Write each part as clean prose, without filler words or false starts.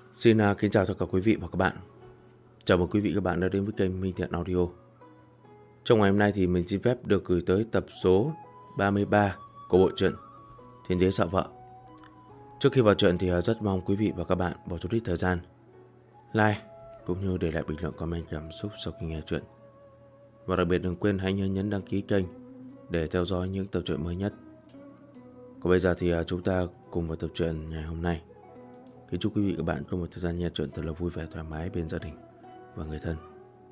Kính chào tất cả quý vị và các bạn. Chào mừng quý vị và các bạn đã đến với kênh Minh Thiện Audio. Trong ngày hôm nay thì mình xin phép được gửi tới tập số 33 của bộ truyện Thiên Đế Sợ Vợ. Trước khi vào truyện thì rất mong quý vị và các bạn bỏ chút ít thời gian like cũng như để lại bình luận comment cảm xúc sau khi nghe truyện. Và đặc biệt đừng quên hãy nhấn đăng ký kênh để theo dõi những tập truyện mới nhất. Còn bây giờ thì chúng ta cùng vào tập truyện ngày hôm nay. Kính chúc quý vị và các bạn có một thời gian nghe truyện thật là vui vẻ, thoải mái bên gia đình và người thân.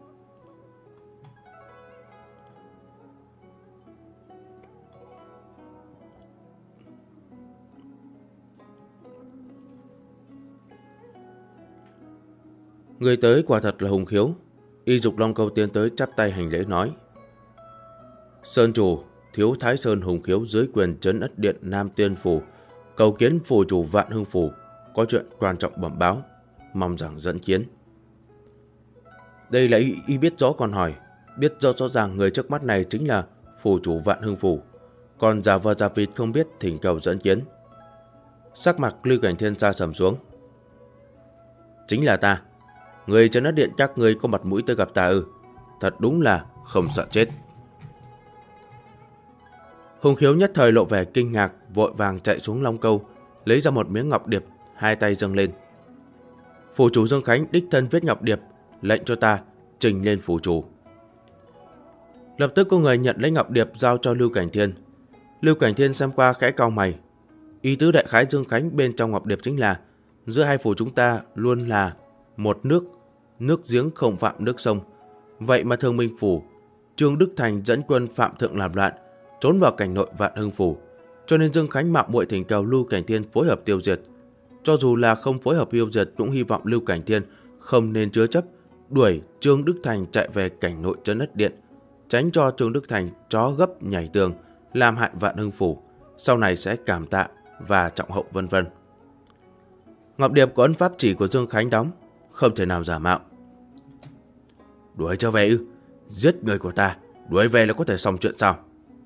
Người tới quả thật là Hùng Khiếu. Y Dục Long Câu tiến tới chắp tay hành lễ nói: Sơn chủ Thiếu Thái Sơn Hùng Khiếu dưới quyền trấn ất điện Nam Tiên Phủ cầu kiến phủ chủ Vạn Hưng Phủ, có chuyện quan trọng bẩm báo, mong rằng dẫn kiến. Đây là y biết rõ còn hỏi, biết rõ ràng người trước mắt này chính là phủ chủ Vạn Hưng Phủ, còn giả vờ giả vịt không biết thỉnh cầu dẫn kiến. Sắc mặt Lưu Cảnh Thiên sa sầm xuống. Chính là ta. Người trấn ất điện chắc người có mặt mũi tới gặp ta ư? Thật đúng là không sợ chết. Hùng Khiếu nhất thời lộ vẻ kinh ngạc, vội vàng chạy xuống Long Câu, lấy ra một miếng ngọc điệp, hai tay dâng lên. Phủ chủ Dương Khánh đích thân viết ngọc điệp, lệnh cho ta trình lên phủ chủ. Lập tức có người nhận lấy ngọc điệp giao cho Lưu Cảnh Thiên. Lưu Cảnh Thiên xem qua khẽ cau mày. Ý tứ đại khái Dương Khánh bên trong ngọc điệp chính là giữa hai phủ chúng ta luôn là một nước, nước giếng không phạm nước sông. Vậy mà Thương Minh Phủ, Trương Đức Thành dẫn quân phạm thượng làm loạn, trốn vào cảnh nội Vạn Hưng Phủ, cho nên Dương Khánh mạo muội thỉnh cầu Lưu Cảnh Thiên phối hợp tiêu diệt. Cho dù là không phối hợp tiêu diệt cũng hy vọng Lưu Cảnh Thiên không nên chứa chấp, đuổi Trương Đức Thành chạy về cảnh nội trấn ất điện, tránh cho Trương Đức Thành chó gấp nhảy tường, làm hại Vạn Hưng Phủ, sau này sẽ cảm tạ và trọng hậu vân vân. Ngọc điệp có ấn pháp chỉ của Dương Khánh đóng, không thể nào giả mạo. Đuổi trở về ư? Giết người của ta, đuổi về là có thể xong chuyện sao?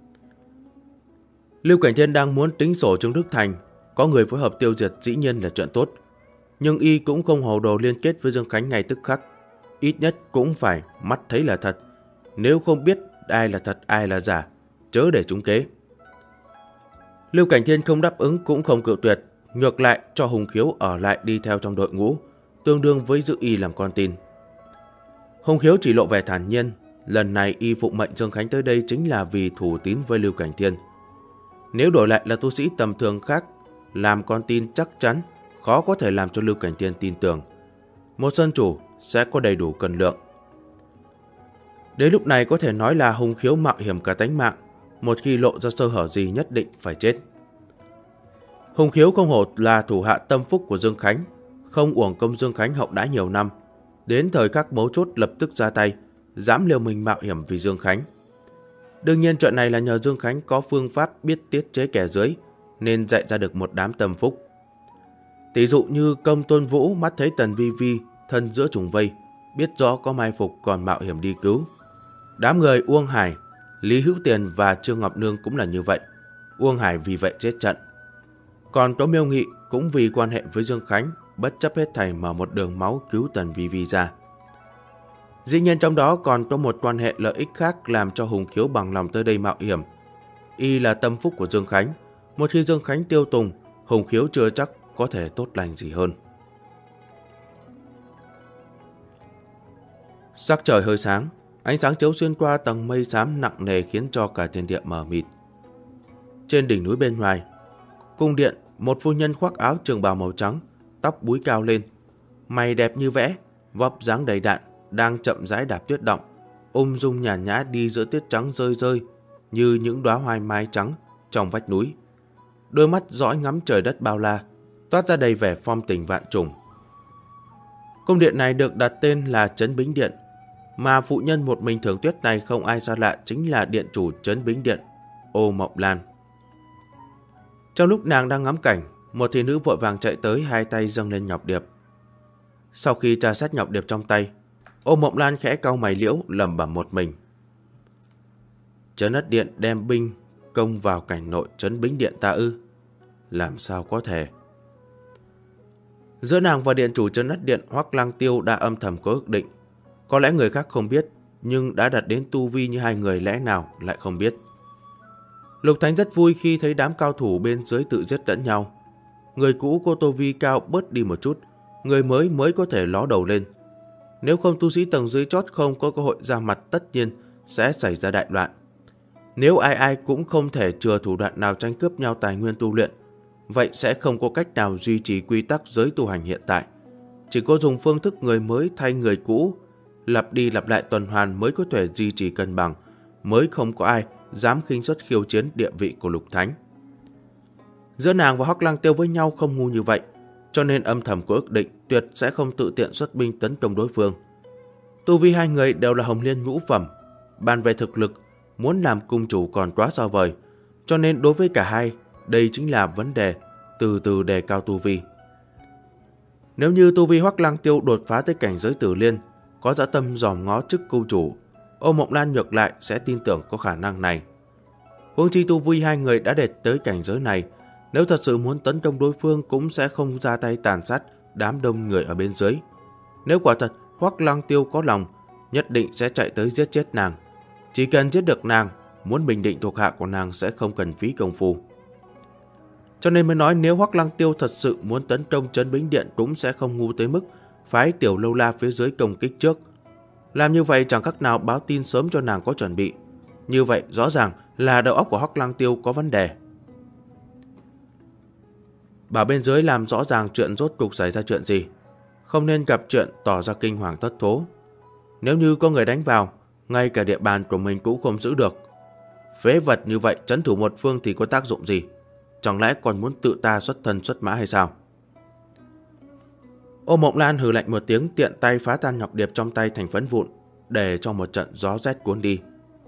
Lưu Cảnh Thiên đang muốn tính sổ Trương Đức Thành, có người phối hợp tiêu diệt dĩ nhiên là chuyện tốt, nhưng y cũng không hồ đồ liên kết với Dương Khánh ngay tức khắc. Ít nhất cũng phải mắt thấy là thật, nếu không biết ai là thật ai là giả, chớ để trúng kế. Lưu Cảnh Thiên không đáp ứng cũng không cự tuyệt, ngược lại cho Hùng Khiếu ở lại đi theo trong đội ngũ, tương đương với giữ y làm con tin. Hùng Khiếu chỉ lộ vẻ thản nhiên, lần này y phụng mệnh Dương Khánh tới đây chính là vì thủ tín với Lưu Cảnh Thiên. Nếu đổi lại là tu sĩ tầm thường khác, làm con tin chắc chắn khó có thể làm cho Lưu Cảnh Thiên tin tưởng. Một sơn chủ sẽ có đầy đủ cân lượng. Đến lúc này có thể nói là Hùng Khiếu mạo hiểm cả tánh mạng, một khi lộ ra sơ hở gì nhất định phải chết. Hùng Khiếu không hổ là thủ hạ tâm phúc của Dương Khánh, không uổng công Dương Khánh hậu đãi nhiều năm, đến thời khắc mấu chốt lập tức ra tay, dám liều mình mạo hiểm vì Dương Khánh. Đương nhiên chuyện này là nhờ Dương Khánh có phương pháp biết tiết chế kẻ dưới, nên dạy ra được một đám tâm phúc. Tỷ dụ như Công Tôn Vũ mắt thấy Tần Vi Vi thân giữa trùng vây, biết rõ có mai phục còn mạo hiểm đi cứu. Đám người Uông Hải, Lý Hữu Tiền và Trương Ngọc Nương cũng là như vậy. Uông Hải vì vậy chết trận. Còn có Miêu Nghị cũng vì quan hệ với Dương Khánh, bất chấp hết thảy mở một đường máu cứu Tần Vi Vi ra. Dĩ nhiên trong đó còn có một quan hệ lợi ích khác làm cho Hùng Khiếu bằng lòng tới đây mạo hiểm. Y là tâm phúc của Dương Khánh, một khi Dương Khánh tiêu tùng, Hùng Khiếu chưa chắc có thể tốt lành gì hơn. Sắc trời hơi sáng, ánh sáng chiếu xuyên qua tầng mây xám nặng nề khiến cho cả thiên địa mờ mịt. Trên đỉnh núi bên ngoài, cung điện, một phu nhân khoác áo trường bào màu trắng, tóc búi cao lên, mày đẹp như vẽ, vóc dáng đầy đặn, đang chậm rãi đạp tuyết động, ung dung nhàn nhã đi giữa tuyết trắng rơi rơi như những đóa hoa mai trắng trong vách núi. Đôi mắt dõi ngắm trời đất bao la, toát ra đầy vẻ phong tình vạn trùng. Cung điện này được đặt tên là Trấn Bính Điện, mà phụ nhân một mình thường tuyết này không ai xa lạ chính là điện chủ Trấn Bính Điện, Ô Mộng Lan. Trong lúc nàng đang ngắm cảnh, một thị nữ vội vàng chạy tới, hai tay dâng lên ngọc điệp. Sau khi tra xét ngọc điệp trong tay, Ô Mộng Lan khẽ cau mày liễu, lẩm bẩm một mình. Trấn ất điện đem binh công vào cảnh nội Trấn Bính Điện ta ư? Làm sao có thể? Giữa nàng và điện chủ Trấn Ất Điện Hoắc Lăng Tiêu đã âm thầm có ước định. Có lẽ người khác không biết, nhưng đã đạt đến tu vi như hai người lẽ nào lại không biết. Lục Thánh rất vui khi thấy đám cao thủ bên dưới tự giết lẫn nhau. Người cũ có tu vi cao bớt đi một chút, người mới có thể ló đầu lên. Nếu không, tu sĩ tầng dưới chót không có cơ hội ra mặt, tất nhiên sẽ xảy ra đại loạn. Nếu ai cũng không thể chừa thủ đoạn nào tranh cướp nhau tài nguyên tu luyện, vậy sẽ không có cách nào duy trì quy tắc giới tu hành hiện tại. Chỉ có dùng phương thức người mới thay người cũ, lặp đi lặp lại tuần hoàn mới có thể duy trì cân bằng, mới không có ai dám khinh suất khiêu chiến địa vị của Lục Thánh. Giữa nàng và Hoắc Lăng Tiêu với nhau không ngu như vậy, cho nên âm thầm có ước định tuyệt sẽ không tự tiện xuất binh tấn công đối phương. Tu vi hai người đều là hồng liên ngũ phẩm, bàn về thực lực, muốn làm cung chủ còn quá xa vời, cho nên đối với cả hai, đây chính là vấn đề từ từ đề cao tu vi. Nếu như tu vi Hoắc Lăng Tiêu đột phá tới cảnh giới Tử Liên, có dã tâm dòm ngó chức cung chủ, Ô Mộng Lan ngược lại sẽ tin tưởng có khả năng này. Huống chi tu vi hai người đã đạt tới cảnh giới này, nếu thật sự muốn tấn công đối phương cũng sẽ không ra tay tàn sát đám đông người ở bên dưới. Nếu quả thật Hoắc Lăng Tiêu có lòng, nhất định sẽ chạy tới giết chết nàng. Chỉ cần giết được nàng, muốn bình định thuộc hạ của nàng sẽ không cần phí công phu. Cho nên mới nói nếu Hoắc Lăng Tiêu thật sự muốn tấn công Trấn Bính Điện cũng sẽ không ngu tới mức phái Tiểu Lâu La phía dưới công kích trước. Làm như vậy chẳng khác nào báo tin sớm cho nàng có chuẩn bị. Như vậy rõ ràng là đầu óc của Hoắc Lăng Tiêu có vấn đề. Bảo bên dưới làm rõ ràng chuyện rốt cục xảy ra chuyện gì, không nên gặp chuyện tỏ ra kinh hoàng thất thố. Nếu như có người đánh vào, ngay cả địa bàn của mình cũng không giữ được. Phế vật như vậy trấn thủ một phương thì có tác dụng gì? Chẳng lẽ còn muốn tự ta xuất thân xuất mã hay sao? Ô Mộng Lan hừ lạnh một tiếng, tiện tay phá tan ngọc điệp trong tay thành phấn vụn, để cho một trận gió rét cuốn đi.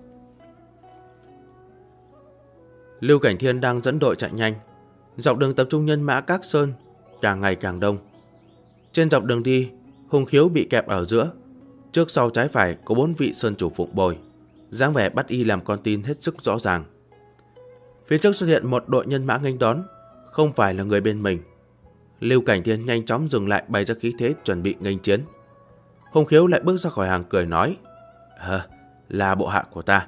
Lưu Cảnh Thiên đang dẫn đội chạy nhanh. Dọc đường tập trung nhân mã các sơn càng ngày càng đông. Trên dọc đường đi, Hùng Khiếu bị kẹp ở giữa. Trước sau trái phải có 4 vị sơn chủ phụng bồi, dáng vẻ bắt y làm con tin hết sức rõ ràng. Phía trước xuất hiện một đội nhân mã nghênh đón, không phải là người bên mình. Lưu Cảnh Thiên nhanh chóng dừng lại, bày ra khí thế chuẩn bị nghênh chiến. Hùng Khiếu lại bước ra khỏi hàng cười nói: là bộ hạ của ta.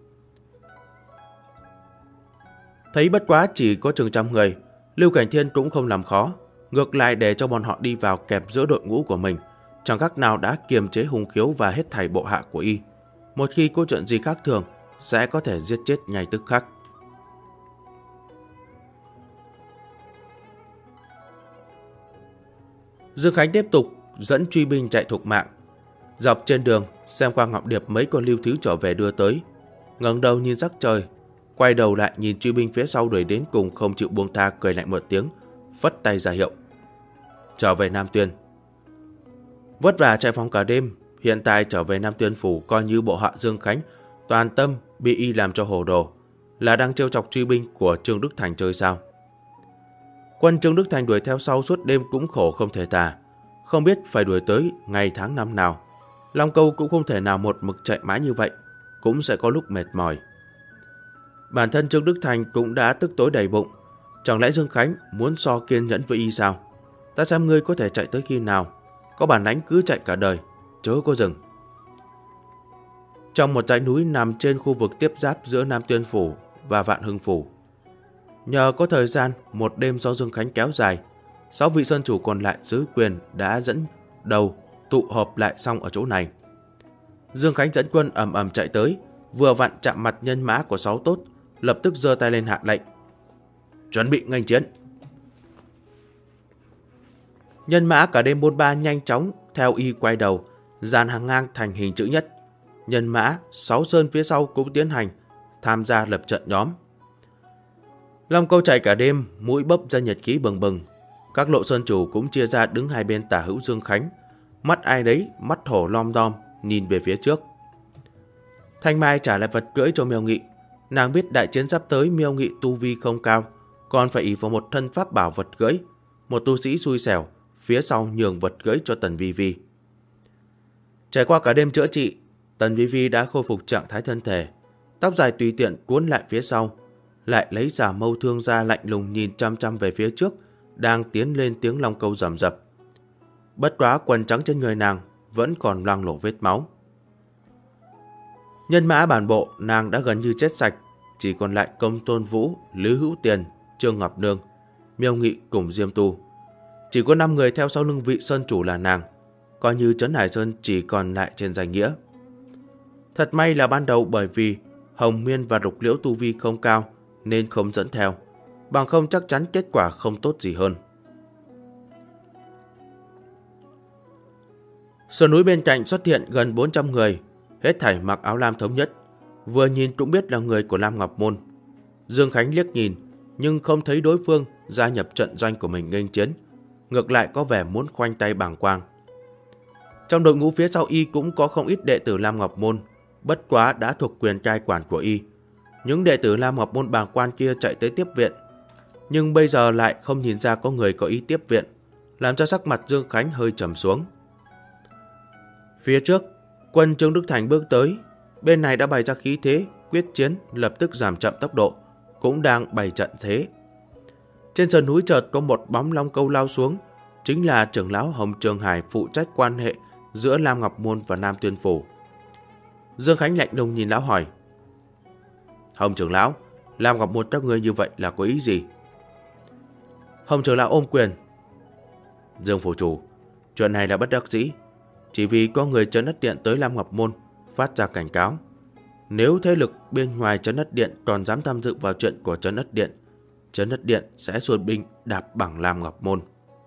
Thấy bất quá chỉ có chừng trăm người, Lưu Cảnh Thiên cũng không làm khó, ngược lại để cho bọn họ đi vào kẹp giữa đội ngũ của mình, chẳng khác nào đã kiềm chế Hùng Khiếu và hết thảy bộ hạ của y. Một khi có chuyện gì khác thường, sẽ có thể giết chết ngay tức khắc. Dương Khánh tiếp tục dẫn truy binh chạy thục mạng. Dọc trên đường, xem qua ngọc điệp mấy con lưu thiếu trở về đưa tới, ngẩng đầu nhìn sắc trời, quay đầu lại nhìn truy binh phía sau đuổi đến cùng không chịu buông tha, cười lạnh một tiếng, phất tay ra hiệu: trở về Nam Tuyên. Vất vả chạy phòng cả đêm, hiện tại trở về Nam Tuyên phủ coi như bộ hạ Dương Khánh toàn tâm bị y làm cho hồ đồ, là đang trêu chọc truy binh của Trương Đức Thành chơi sao? Quân Trương Đức Thành đuổi theo sau suốt đêm cũng khổ không thể tả, không biết phải đuổi tới ngày tháng năm nào. Long Câu cũng không thể nào một mực chạy mãi như vậy, cũng sẽ có lúc mệt mỏi. Bản thân Trương Đức Thành cũng đã tức tối đầy bụng, chẳng lẽ Dương Khánh muốn so kiên nhẫn với y sao? Ta xem ngươi có thể chạy tới khi nào, có bản lãnh cứ chạy cả đời, chớ có dừng. Trong một dãy núi nằm trên khu vực tiếp giáp giữa Nam Tuyên phủ và Vạn Hưng phủ, nhờ có thời gian một đêm do Dương Khánh kéo dài, 6 vị sơn chủ còn lại dưới quyền đã dẫn đầu tụ họp lại xong ở chỗ này. Dương Khánh dẫn quân ầm ầm chạy tới, vừa vặn chạm mặt nhân mã của 6 tốt, lập tức giơ tay lên hạ lệnh: chuẩn bị nghênh chiến. Nhân mã cả đêm bôn ba nhanh chóng theo y quay đầu, dàn hàng ngang thành hình chữ nhất. Nhân mã 6 sơn phía sau cũng tiến hành tham gia lập trận nhóm. Long Câu chạy cả đêm, mũi bốc ra nhiệt khí bừng bừng. Các lộ sơn chủ cũng chia ra đứng hai bên tả hữu Dương Khánh, mắt ai đấy mắt hổ lom đom nhìn về phía trước. Thanh Mai trả lại vật cưỡi cho Miêu Nghị. Nàng biết đại chiến sắp tới, Miêu Nghị tu vi không cao, còn phải ỷ vào một thân pháp bảo vật cưỡi. Một tu sĩ xui xẻo phía sau nhường vật cưỡi cho Tần Vi Vi. Trải qua cả đêm chữa trị, Tần Vi Vi đã khôi phục trạng thái thân thể, tóc dài tùy tiện cuốn lại phía sau, lại lấy giả mâu thương ra lạnh lùng nhìn chăm chăm về phía trước đang tiến lên tiếng Long Câu rầm rập. Bất quá quần trắng trên người nàng vẫn còn loang lổ vết máu. Nhân mã bản bộ nàng đã gần như chết sạch, chỉ còn lại Công Tôn Vũ, Lữ Hữu Tiền, Trương Ngọc Nương, Miêu Nghị cùng Diêm Tu. Chỉ có 5 người theo sau lưng vị sơn chủ là nàng, coi như Trấn Hải Sơn chỉ còn lại trên danh nghĩa. Thật may là ban đầu bởi vì Hồng Miên và Rục Liễu tu vi không cao nên không dẫn theo, bằng không chắc chắn kết quả không tốt gì hơn. Sườn núi bên cạnh xuất hiện gần 400 người, hết thảy mặc áo lam thống nhất, vừa nhìn cũng biết là người của Lam Ngọc Môn. Dương Khánh liếc nhìn, nhưng không thấy đối phương gia nhập trận doanh của mình nghênh chiến, ngược lại có vẻ muốn khoanh tay bàng quang. Trong đội ngũ phía sau y cũng có không ít đệ tử Lam Ngọc Môn, bất quá đã thuộc quyền cai quản của y. Những đệ tử Lam Ngọc Môn bàng quan kia chạy tới tiếp viện, nhưng bây giờ lại không nhìn ra có người có ý tiếp viện, làm cho sắc mặt Dương Khánh hơi trầm xuống. Phía trước, quân Trương Đức Thành bước tới, bên này đã bày ra khí thế, quyết chiến lập tức giảm chậm tốc độ, cũng đang bày trận thế. Trên sườn núi chợt có một bóng long câu lao xuống, chính là trưởng lão Hồng Trường Hải phụ trách quan hệ giữa Lam Ngọc Môn và Nam Tuyên Phủ. Dương Khánh lạnh lùng nhìn lão hỏi: Hồng trưởng lão, Lam Ngọc Môn các ngươi như vậy là có ý gì? Hồng trưởng lão ôm quyền: Dương phủ chủ, chuyện này là bất đắc dĩ, chỉ vì có người Trấn Ất Điện tới Lam Ngọc Môn phát ra cảnh cáo, nếu thế lực bên ngoài Trấn Ất Điện còn dám tham dự vào chuyện của Trấn Ất Điện, Trấn Ất Điện sẽ xuất binh đạp bằng Lam Ngọc Môn.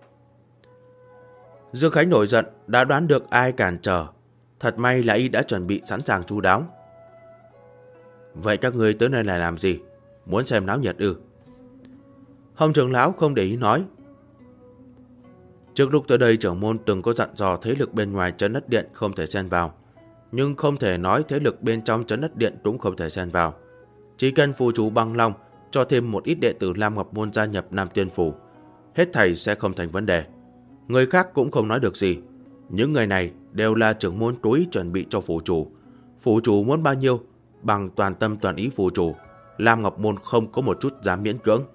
Dương Khánh nổi giận, đã đoán được ai cản trở, thật may là y đã chuẩn bị sẵn sàng chu đáo. Vậy các người tới nơi này làm gì? Muốn xem náo nhiệt ư? Hồng trưởng lão không để ý nói: Trước lúc tới đây trưởng môn từng có dặn dò thế lực bên ngoài Trấn Ất Điện không thể xen vào, nhưng không thể nói thế lực bên trong Trấn Ất Điện cũng không thể xen vào. Chỉ cần phù chủ bằng lòng cho thêm một ít đệ tử Lam Ngọc Môn gia nhập Nam Tuyên Phủ, hết thảy sẽ không thành vấn đề. Người khác cũng không nói được gì. Những người này đều là trưởng môn cố ý chuẩn bị cho phủ chủ. Phủ chủ muốn bao nhiêu, bằng toàn tâm toàn ý phủ chủ, Lam Ngọc Môn không có một chút dám miễn cưỡng.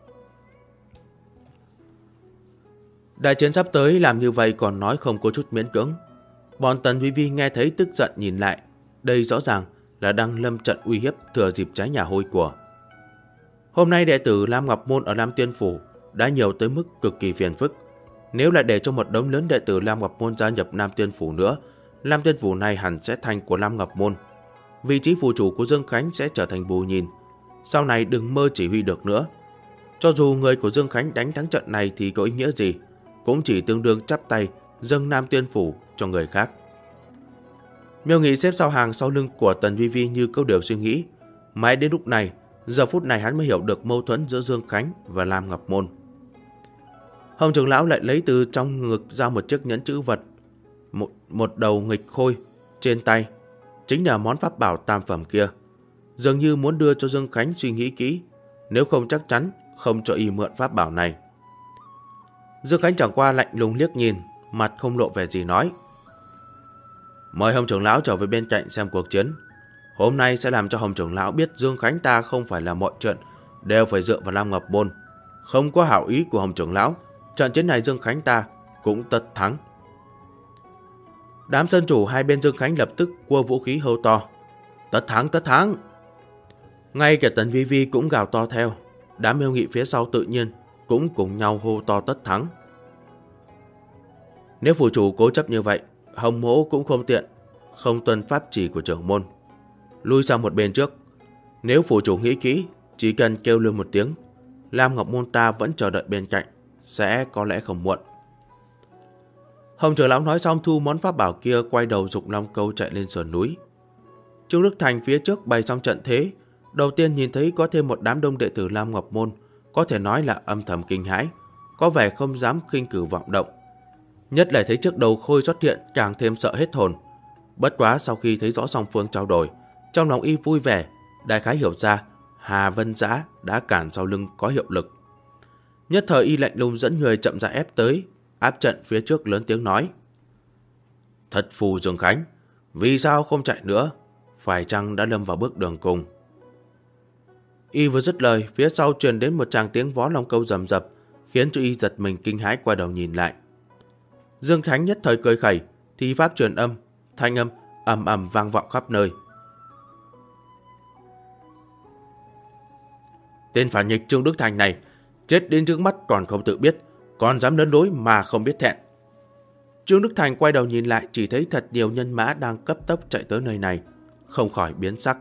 Đại chiến sắp tới làm như vậy còn nói không có chút miễn cưỡng. Bọn Tần Vi Vi nghe thấy tức giận nhìn lại, đây rõ ràng là đang lâm trận uy hiếp thừa dịp trái nhà hôi của. Hôm nay đệ tử Lam Ngọc Môn ở Nam Tuyên Phủ đã nhiều tới mức cực kỳ phiền phức. Nếu lại để cho một đống lớn đệ tử Lam Ngọc Môn gia nhập Nam Tuyên Phủ nữa, Lam Tuyên Phủ này hẳn sẽ thành của Lam Ngọc Môn. Vị trí phủ chủ của Dương Khánh sẽ trở thành bù nhìn, sau này đừng mơ chỉ huy được nữa. Cho dù người của Dương Khánh đánh thắng trận này thì có ý nghĩa gì, cũng chỉ tương đương chắp tay dâng Nam Tuyên Phủ cho người khác. Miêu Nghị xếp sau hàng sau lưng của Tần Vi Vi như câu điều suy nghĩ. Mãi đến lúc này, giờ phút này hắn mới hiểu được mâu thuẫn giữa Dương Khánh và Lam Ngọc Môn. Hồng trưởng lão lại lấy từ trong ngực ra một chiếc nhẫn chữ vật, một đầu nghịch khôi trên tay, chính là món pháp bảo tam phẩm kia. Dường như muốn đưa cho Dương Khánh suy nghĩ kỹ, nếu không chắc chắn không cho y mượn pháp bảo này. Dương Khánh chẳng qua lạnh lùng liếc nhìn, mặt không lộ vẻ gì nói: Mời Hồng trưởng lão trở về bên cạnh xem cuộc chiến. Hôm nay sẽ làm cho Hồng trưởng lão biết Dương Khánh ta không phải là mọi chuyện đều phải dựa vào Lam Ngọc Môn. Không có hảo ý của Hồng trưởng lão, trận chiến này Dương Khánh ta cũng tất thắng. Đám sơn chủ hai bên Dương Khánh lập tức cua vũ khí hô to: Tất thắng, tất thắng! Ngay cả Tần Vi Vi cũng gào to theo. Đám Miêu Nghị phía sau tự nhiên cũng cùng nhau hô to tất thắng. Nếu phủ chủ cố chấp như vậy, Hồng mỗ cũng không tiện không tuân pháp chỉ của trưởng môn, lui sang một bên trước. Nếu phủ chủ nghĩ kỹ, chỉ cần kêu lên một tiếng, Lam Ngọc Môn ta vẫn chờ đợi bên cạnh, sẽ có lẽ không muộn. Hồng trưởng lão nói xong thu món pháp bảo kia, quay đầu dục long câu chạy lên sườn núi. Trương Đức Thành phía trước bày xong trận thế, đầu tiên nhìn thấy có thêm một đám đông đệ tử Lam Ngọc Môn, có thể nói là âm thầm kinh hãi, có vẻ không dám khinh cử vọng động. Nhất là thấy trước đầu khôi xuất hiện càng thêm sợ hết hồn. Bất quá sau khi thấy rõ song phương trao đổi, trong lòng y vui vẻ, đại khái hiểu ra Hà Vân Dã đã cản sau lưng có hiệu lực. Nhất thời y lạnh lùng dẫn người chậm rãi ép tới, áp trận phía trước lớn tiếng nói: Thật phù Dương Khánh, vì sao không chạy nữa? Phải chăng đã lâm vào bước đường cùng? Y vừa dứt lời, phía sau truyền đến một tràng tiếng vó long câu rầm rập, khiến cho y giật mình kinh hãi quay đầu nhìn lại. Dương Khánh nhất thời cười khẩy, thi pháp truyền âm, thanh âm ầm ầm vang vọng khắp nơi. Tên phản nghịch Trương Đức Thành này, chết đến trước mắt còn không tự biết, còn dám lớn lối mà không biết thẹn. Trương Đức Thành quay đầu nhìn lại, chỉ thấy thật nhiều nhân mã đang cấp tốc chạy tới nơi này, không khỏi biến sắc.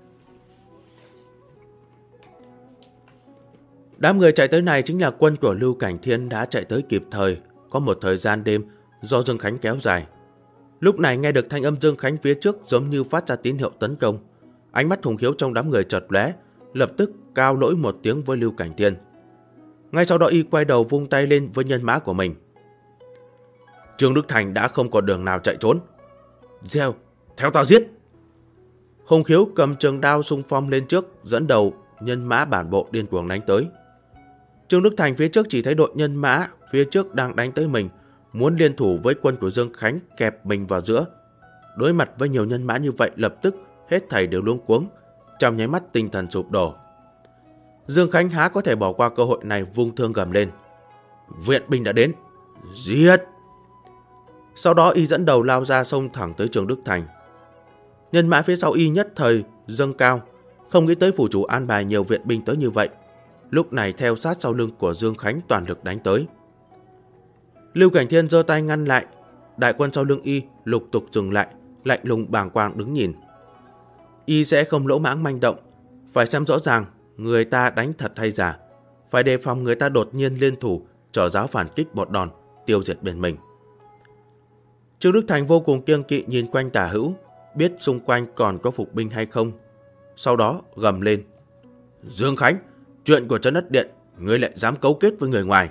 Đám người chạy tới này chính là quân của Lưu Cảnh Thiên đã chạy tới kịp thời, có một thời gian đêm do Dương Khánh kéo dài. Lúc này nghe được thanh âm Dương Khánh phía trước giống như phát ra tín hiệu tấn công. Ánh mắt Hùng Khiếu trong đám người chợt lóe, lập tức cao lỗi một tiếng với Lưu Cảnh Thiên. Ngay sau đó y quay đầu vung tay lên với nhân mã của mình. Trương Đức Thành đã không còn đường nào chạy trốn. Gieo, theo ta giết! Hùng Khiếu cầm trường đao xung phong lên trước, dẫn đầu nhân mã bản bộ điên cuồng đánh tới. Trương Đức Thành phía trước chỉ thấy đội nhân mã phía trước đang đánh tới mình, muốn liên thủ với quân của Dương Khánh kẹp mình vào giữa. Đối mặt với nhiều nhân mã như vậy, lập tức hết thảy đều luống cuống, trong nháy mắt tinh thần sụp đổ. Dương Khánh há có thể bỏ qua cơ hội này, vung thương gầm lên. Viện binh đã đến, giết! Sau đó y dẫn đầu lao ra xông thẳng tới Trương Đức Thành. Nhân mã phía sau y nhất thời dâng cao, không nghĩ tới phủ chủ an bài nhiều viện binh tới như vậy. Lúc này theo sát sau lưng của Dương Khánh toàn lực đánh tới. Lưu Cảnh Thiên giơ tay ngăn lại, đại quân sau lưng y lục tục dừng lại, lạnh lùng bàng quang đứng nhìn. Y sẽ không lỗ mãng manh động, phải xem rõ ràng người ta đánh thật hay giả, phải đề phòng người ta đột nhiên liên thủ trở giáo phản kích một đòn tiêu diệt bên mình. Trương Đức Thành vô cùng kiêng kỵ nhìn quanh tả hữu, biết xung quanh còn có phục binh hay không. Sau đó gầm lên. Dương Khánh, chuyện của Trấn Ất Điện, ngươi lại dám cấu kết với người ngoài.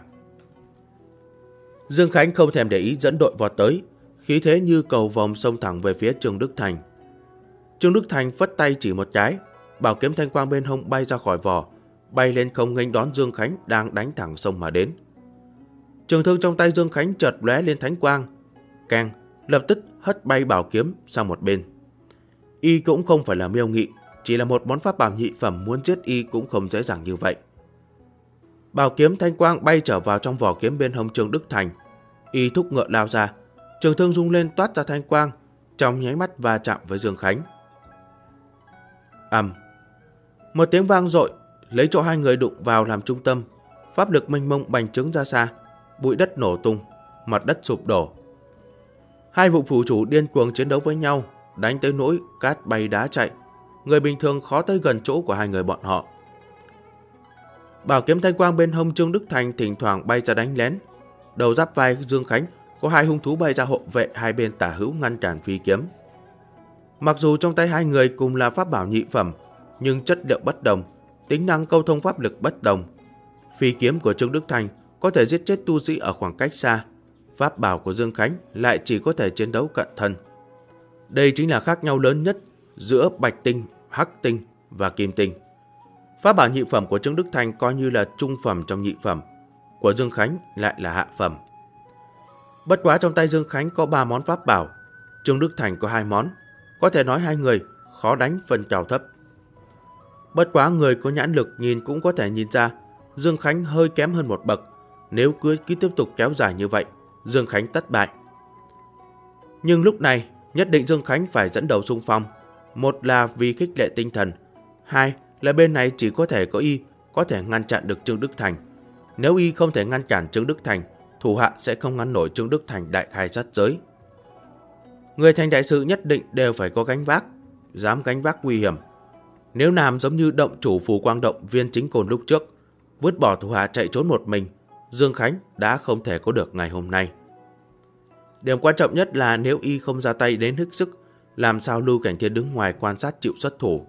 Dương Khánh không thèm để ý, dẫn đội vọt tới, khí thế như cầu vồng xông thẳng về phía Trương Đức Thành. Trương Đức Thành phất tay chỉ một cái, bảo kiếm thanh quang bên hông bay ra khỏi vỏ, bay lên không nghênh đón Dương Khánh đang đánh thẳng sông mà đến. Trường thương trong tay Dương Khánh chợt lóe lên thánh quang, keng, lập tức hất bay bảo kiếm sang một bên. Y cũng không phải là Miêu Nghị, chỉ là một món pháp bảo nhị phẩm, muốn giết y cũng không dễ dàng như vậy. Bảo kiếm thanh quang bay trở vào trong vỏ kiếm bên hông Trương Đức Thành. Y thúc ngựa lao ra, trường thương rung lên toát ra thanh quang, trong nháy mắt va chạm với Dương Khánh. Ầm, một tiếng vang dội, lấy chỗ hai người đụng vào làm trung tâm, pháp lực mênh mông bành trướng ra xa, bụi đất nổ tung, mặt đất sụp đổ. Hai vụ phủ chủ điên cuồng chiến đấu với nhau, đánh tới nỗi cát bay đá chạy, người bình thường khó tới gần chỗ của hai người bọn họ. Bảo kiếm thanh quang bên hông Trương Đức Thành thỉnh thoảng bay ra đánh lén. Đầu giáp vai Dương Khánh có hai hung thú bay ra hộ vệ hai bên tả hữu ngăn cản phi kiếm. Mặc dù trong tay hai người cùng là pháp bảo nhị phẩm, nhưng chất liệu bất đồng, tính năng câu thông pháp lực bất đồng. Phi kiếm của Trương Đức Thành có thể giết chết tu sĩ ở khoảng cách xa, pháp bảo của Dương Khánh lại chỉ có thể chiến đấu cận thân. Đây chính là khác nhau lớn nhất giữa bạch tinh, hắc tinh và kim tinh. Pháp bảo nhị phẩm của Trương Đức Thành coi như là trung phẩm trong nhị phẩm, của Dương Khánh lại là hạ phẩm. Bất quá trong tay Dương Khánh có 3 món pháp bảo, Trương Đức Thành có 2 món, có thể nói hai người khó đánh phân cao thấp. Bất quá người có nhãn lực nhìn cũng có thể nhìn ra Dương Khánh hơi kém hơn một bậc, nếu cứ tiếp tục kéo dài như vậy, Dương Khánh tất bại. Nhưng lúc này nhất định Dương Khánh phải dẫn đầu xung phong, một là vì khích lệ tinh thần, hai là bên này chỉ có thể có y có thể ngăn chặn được Trương Đức Thành. Nếu y không thể ngăn cản Trương Đức Thành, thủ hạ sẽ không ngăn nổi Trương Đức Thành đại khai sát giới. Người thành đại sự nhất định đều phải có gánh vác, dám gánh vác nguy hiểm. Nếu làm giống như động chủ Phù Quang Động Viên Chính Côn lúc trước, vứt bỏ thủ hạ chạy trốn một mình, Dương Khánh đã không thể có được ngày hôm nay. Điểm quan trọng nhất là nếu y không ra tay đến hết sức, làm sao Lưu Cảnh Thiên đứng ngoài quan sát chịu xuất thủ.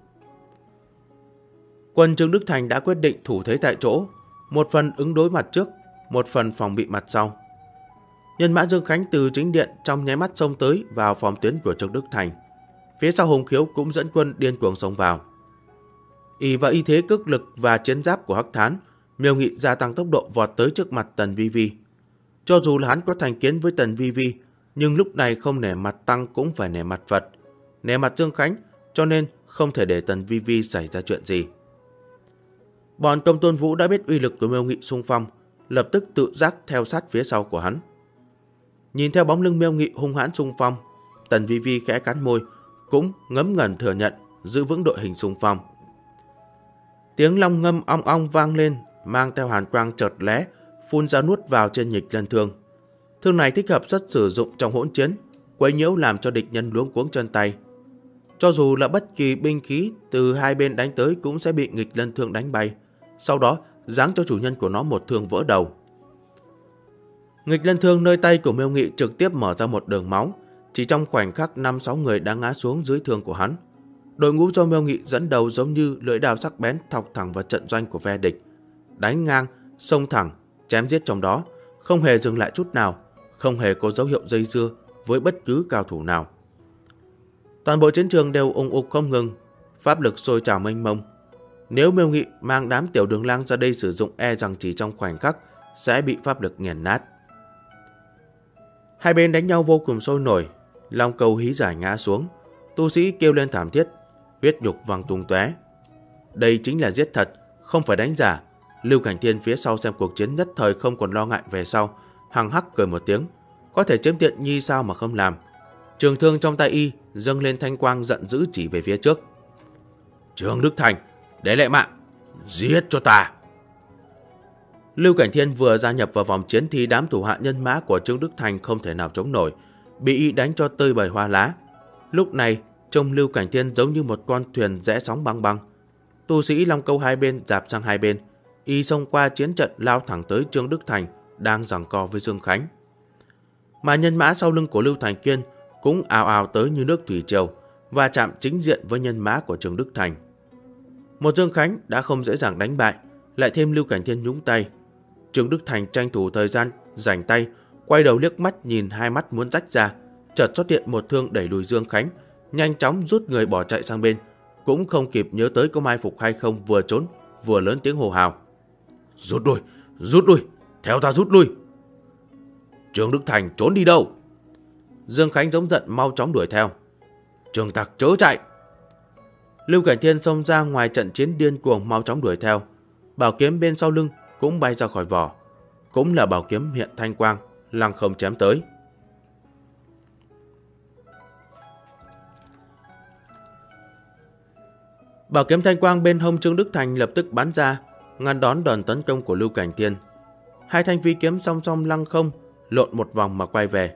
Quân Trương Đức Thành đã quyết định thủ thế tại chỗ, một phần ứng đối mặt trước, một phần phòng bị mặt sau. Nhân mã Dương Khánh từ chính điện trong nháy mắt xông tới vào phòng tuyến của Trương Đức Thành. Phía sau Hùng Khiếu cũng dẫn quân điên cuồng xông vào. Ỷ vào y thế cực lực và chiến giáp của Hắc Thán, Miêu Nghị gia tăng tốc độ vọt tới trước mặt Tần Vi Vi. Cho dù là hắn có thành kiến với Tần Vi Vi, nhưng lúc này không nể mặt Tăng cũng phải nể mặt Phật, nể mặt Dương Khánh, cho nên không thể để Tần Vi Vi xảy ra chuyện gì. Bọn Công Tôn Vũ đã biết uy lực của Miêu Nghị xung phong, lập tức tự giác theo sát phía sau của hắn. Nhìn theo bóng lưng Miêu Nghị hung hãn xung phong, Tần Vi Vi khẽ cắn môi, cũng ngấm ngần thừa nhận giữ vững đội hình xung phong. Tiếng long ngâm ong ong vang lên, mang theo hàn quang chợt lóe, phun ra nuốt vào trên Nghịch Lân Thương. Thương này thích hợp rất sử dụng trong hỗn chiến, quấy nhiễu làm cho địch nhân luống cuống chân tay. Cho dù là bất kỳ binh khí từ hai bên đánh tới cũng sẽ bị Nghịch Lân Thương đánh bay, sau đó giáng cho chủ nhân của nó một thương vỡ đầu. Nghịch Lân Thương nơi tay của Miêu Nghị trực tiếp mở ra một đường máu, chỉ trong khoảnh khắc 5-6 người đã ngã xuống dưới thương của hắn. Đội ngũ do Miêu Nghị dẫn đầu giống như lưỡi đao sắc bén thọc thẳng vào trận doanh của phe địch, đánh ngang, xông thẳng, chém giết trong đó, không hề dừng lại chút nào, không hề có dấu hiệu dây dưa với bất cứ cao thủ nào. Toàn bộ chiến trường đều ùng ục không ngừng, pháp lực sôi trào mênh mông. Nếu Miêu Nghị mang đám tiểu đường lang ra đây sử dụng, e rằng chỉ trong khoảnh khắc sẽ bị pháp lực nghiền nát. Hai bên đánh nhau vô cùng sôi nổi, long câu hí giải ngã xuống, tu sĩ kêu lên thảm thiết, huyết nhục văng tung tóe. Đây chính là giết thật, không phải đánh giả. Lưu Cảnh Thiên phía sau xem cuộc chiến nhất thời không còn lo ngại về sau, hằng hắc cười một tiếng, có thể chiếm tiện nghi sao mà không làm. Trường thương trong tay y dâng lên thanh quang giận dữ chỉ về phía trước. Trương Đức Thành, để lại mạng, giết cho ta. Lưu Cảnh Thiên vừa gia nhập vào vòng chiến thì đám thủ hạ nhân mã của Trương Đức Thành không thể nào chống nổi, bị y đánh cho tơi bời hoa lá. Lúc này trông Lưu Cảnh Thiên giống như một con thuyền rẽ sóng băng băng. Tu sĩ long câu hai bên dạp sang hai bên, y xông qua chiến trận lao thẳng tới Trương Đức Thành đang giằng co với Dương Khánh. Mà nhân mã sau lưng của Lưu Thành Kiên cũng ào ào tới như nước thủy triều và chạm chính diện với nhân mã của Trương Đức Thành. Một Dương Khánh đã không dễ dàng đánh bại, lại thêm Lưu Cảnh Thiên nhúng tay. Trương Đức Thành tranh thủ thời gian rảnh tay, quay đầu liếc mắt nhìn hai mắt muốn rách ra, chợt xuất hiện một thương đẩy lùi Dương Khánh, nhanh chóng rút người bỏ chạy sang bên, cũng không kịp nhớ tới có mai phục hay không, vừa trốn vừa lớn tiếng hô hào. Rút lui, theo ta rút lui. Trương Đức Thành trốn đi đâu? Dương Khánh giống giận mau chóng đuổi theo. Trương tặc chớ chạy. Lưu Cảnh Thiên xông ra ngoài trận chiến điên cuồng mau chóng đuổi theo. Bảo kiếm bên sau lưng cũng bay ra khỏi vỏ, cũng là bảo kiếm hiện thanh quang, lăng không chém tới. Bảo kiếm thanh quang bên hông Trương Đức Thành lập tức bắn ra, ngăn đón đòn tấn công của Lưu Cảnh Thiên. Hai thanh phi kiếm song song lăng không, lộn một vòng mà quay về.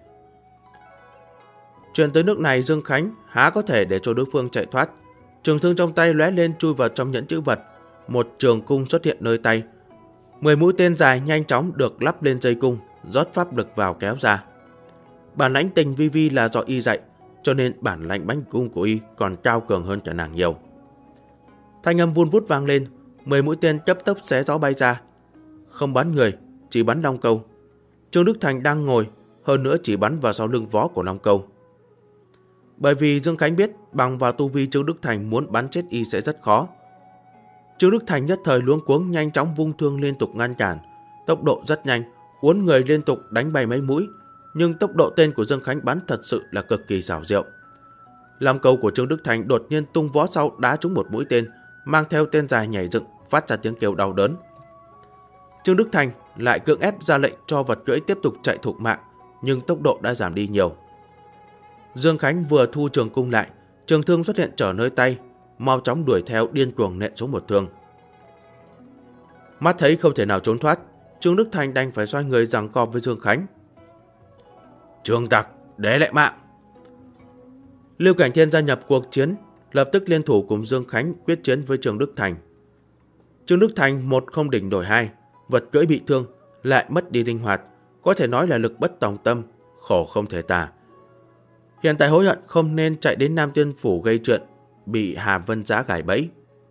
Chuyện tới nước này, Dương Khánh há có thể để cho đối phương chạy thoát. Trường thương trong tay lóe lên chui vào trong nhẫn chữ vật, một trường cung xuất hiện nơi tay. 10 mũi tên dài nhanh chóng được lắp lên dây cung, rót pháp lực vào kéo ra. Bản lãnh Tình Vi Vi là do y dạy, cho nên bản lãnh bắn cung của y còn cao cường hơn cả nàng nhiều. Thanh âm vun vút vang lên, 10 mũi tên cấp tốc xé gió bay ra. Không bắn người, chỉ bắn long câu. Trương Đức Thành đang ngồi, hơn nữa chỉ bắn vào sau lưng vó của long câu. Bởi vì Dương Khánh biết bằng vào tu vi Trương Đức Thành muốn bắn chết y sẽ rất khó. Trương Đức Thành nhất thời luống cuống, nhanh chóng vung thương liên tục ngăn cản, tốc độ rất nhanh, uốn người liên tục đánh bay mấy mũi, nhưng tốc độ tên của Dương Khánh bắn thật sự là cực kỳ xảo diệu. Long câu của Trương Đức Thành đột nhiên tung vó sau đá trúng một mũi tên, mang theo tên dài nhảy dựng, phát ra tiếng kêu đau đớn. Trương Đức Thành lại cưỡng ép ra lệnh cho vật cưỡi tiếp tục chạy thục mạng, nhưng tốc độ đã giảm đi nhiều. Dương Khánh vừa thu trường cung lại, trường thương xuất hiện trở nơi tay, mau chóng đuổi theo điên cuồng nện xuống một thương. Mắt thấy không thể nào trốn thoát, Trương Đức Thành đành phải xoay người giằng co với Dương Khánh. Trương tặc, để lại mạng. Lưu Cảnh Thiên gia nhập cuộc chiến, lập tức liên thủ cùng Dương Khánh quyết chiến với Trương Đức Thành. Trương Đức Thành một không đỉnh đổi hai, vật cưỡi bị thương, lại mất đi linh hoạt, có thể nói là lực bất tòng tâm, khổ không thể tả. Hiện tại hối hận không nên chạy đến Nam Tiên Phủ gây chuyện, bị Hà Vân Giã gài bẫy.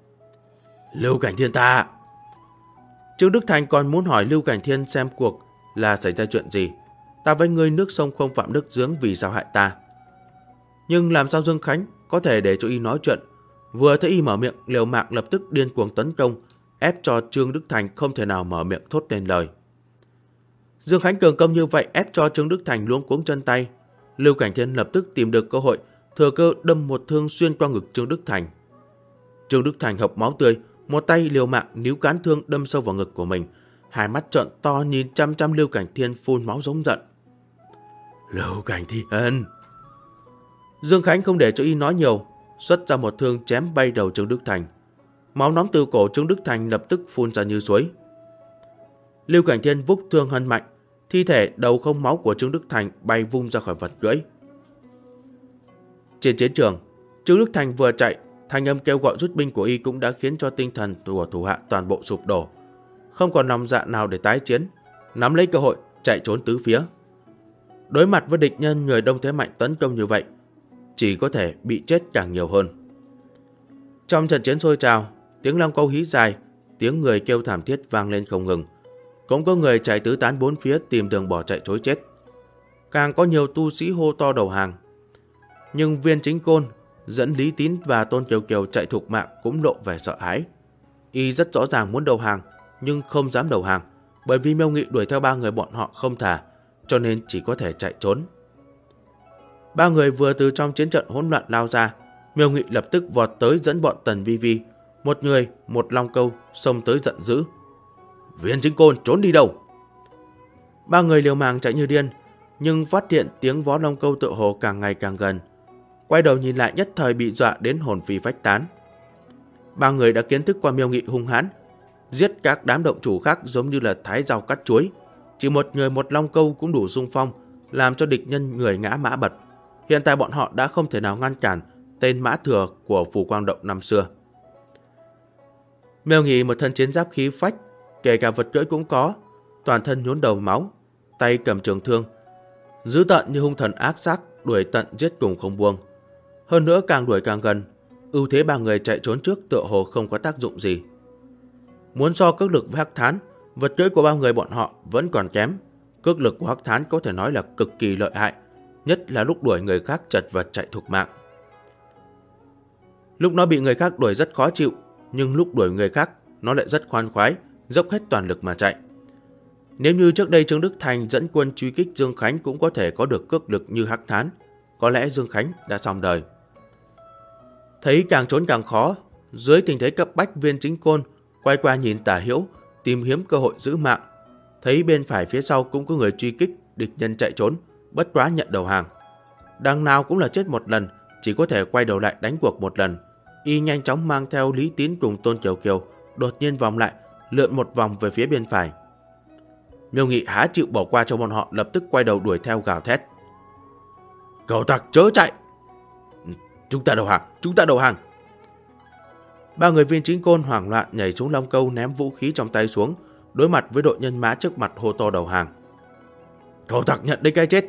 Lưu Cảnh Thiên ta! Trương Đức Thành còn muốn hỏi Lưu Cảnh Thiên xem cuộc là xảy ra chuyện gì. Ta với ngươi nước sông không phạm nước giếng, vì sao hại ta? Nhưng làm sao Dương Khánh có thể để cho y nói chuyện? Vừa thấy y mở miệng, liều mạng lập tức điên cuồng tấn công, ép cho Trương Đức Thành không thể nào mở miệng thốt lên lời. Dương Khánh cường công như vậy ép cho Trương Đức Thành luống cuống chân tay. Lưu Cảnh Thiên lập tức tìm được cơ hội, thừa cơ đâm một thương xuyên qua ngực Trương Đức Thành. Trương Đức Thành hộc máu tươi, một tay liều mạng níu cán thương đâm sâu vào ngực của mình, hai mắt trợn to nhìn chăm chăm Lưu Cảnh Thiên phun máu giống giận. Lưu Cảnh Thiên. Dương Khánh không để cho y nói nhiều, xuất ra một thương chém bay đầu Trương Đức Thành. Máu nóng từ cổ Trương Đức Thành lập tức phun ra như suối. Lưu Cảnh Thiên vúc thương hân mạnh, thi thể đầu không máu của Trương Đức Thành bay vung ra khỏi vật cưỡi. Trên chiến trường, Trương Đức Thành vừa chạy, thanh âm kêu gọi rút binh của y cũng đã khiến cho tinh thần của thủ hạ toàn bộ sụp đổ, không còn lòng dạ nào để tái chiến, nắm lấy cơ hội chạy trốn tứ phía. Đối mặt với địch nhân người đông thế mạnh tấn công như vậy, chỉ có thể bị chết càng nhiều hơn. Trong trận chiến sôi trào, tiếng long câu hí dài, tiếng người kêu thảm thiết vang lên không ngừng. Cũng có người chạy tứ tán bốn phía tìm đường bỏ chạy trối chết. Càng có nhiều tu sĩ hô to đầu hàng. Nhưng Viên Chính Côn dẫn Lý Tín và Tôn Kiều Kiều chạy thục mạng cũng lộ vẻ sợ hãi. Y rất rõ ràng muốn đầu hàng, nhưng không dám đầu hàng, bởi vì Miêu Nghị đuổi theo ba người bọn họ không thả, cho nên chỉ có thể chạy trốn. Ba người vừa từ trong chiến trận hỗn loạn lao ra, Miêu Nghị lập tức vọt tới dẫn bọn Tần Vi Vi, một người, một long câu, xông tới giận dữ. Viên Chính Côn trốn đi đâu? Ba người liều mạng chạy như điên, nhưng phát hiện tiếng vó long câu tựa hồ càng ngày càng gần. Quay đầu nhìn lại nhất thời bị dọa đến hồn phi phách tán. Ba người đã kiến thức qua Miêu Nghị hung hãn, giết các đám động chủ khác giống như là thái rau cắt chuối. Chỉ một người một long câu cũng đủ xung phong, làm cho địch nhân người ngã mã bật. Hiện tại bọn họ đã không thể nào ngăn cản tên mã thừa của Phù Quang Động năm xưa. Miêu Nghị một thân chiến giáp khí phách, kể cả vật cưỡi cũng có, toàn thân nhuốm đầu máu, tay cầm trường thương, dữ tợn như hung thần ác sát, đuổi tận giết cùng không buông. Hơn nữa càng đuổi càng gần, ưu thế ba người chạy trốn trước tựa hồ không có tác dụng gì. Muốn so cước lực với Hắc Thán, vật cưỡi của ba người bọn họ vẫn còn kém. Cước lực của Hắc Thán có thể nói là cực kỳ lợi hại, nhất là lúc đuổi người khác chật vật chạy thục mạng. Lúc nó bị người khác đuổi rất khó chịu, nhưng lúc đuổi người khác nó lại rất khoan khoái, dốc hết toàn lực mà chạy. Nếu như trước đây Trương Đức Thành dẫn quân truy kích Dương Khánh cũng có thể có được cước lực như Hắc Thán, có lẽ Dương Khánh đã xong đời. Thấy càng trốn càng khó, dưới tình thế cấp bách, Viên Chính Côn quay qua nhìn tả hữu, tìm kiếm cơ hội giữ mạng. Thấy bên phải phía sau cũng có người truy kích, địch nhân chạy trốn, bất quá nhận đầu hàng. Đằng nào cũng là chết một lần, chỉ có thể quay đầu lại đánh cuộc một lần. Y nhanh chóng mang theo Lý Tín cùng Tôn Kiều Kiều, đột nhiên vòng lại, lượn một vòng về phía bên phải. Miêu Nghị há chịu bỏ qua cho bọn họ, lập tức quay đầu đuổi theo gào thét. Cẩu tặc chớ chạy! Chúng ta đầu hàng! Chúng ta đầu hàng! Ba người Viên Chính Côn hoảng loạn nhảy xuống long câu, ném vũ khí trong tay xuống, đối mặt với đội nhân mã trước mặt hô to đầu hàng. Cẩu tặc nhận lấy cái chết!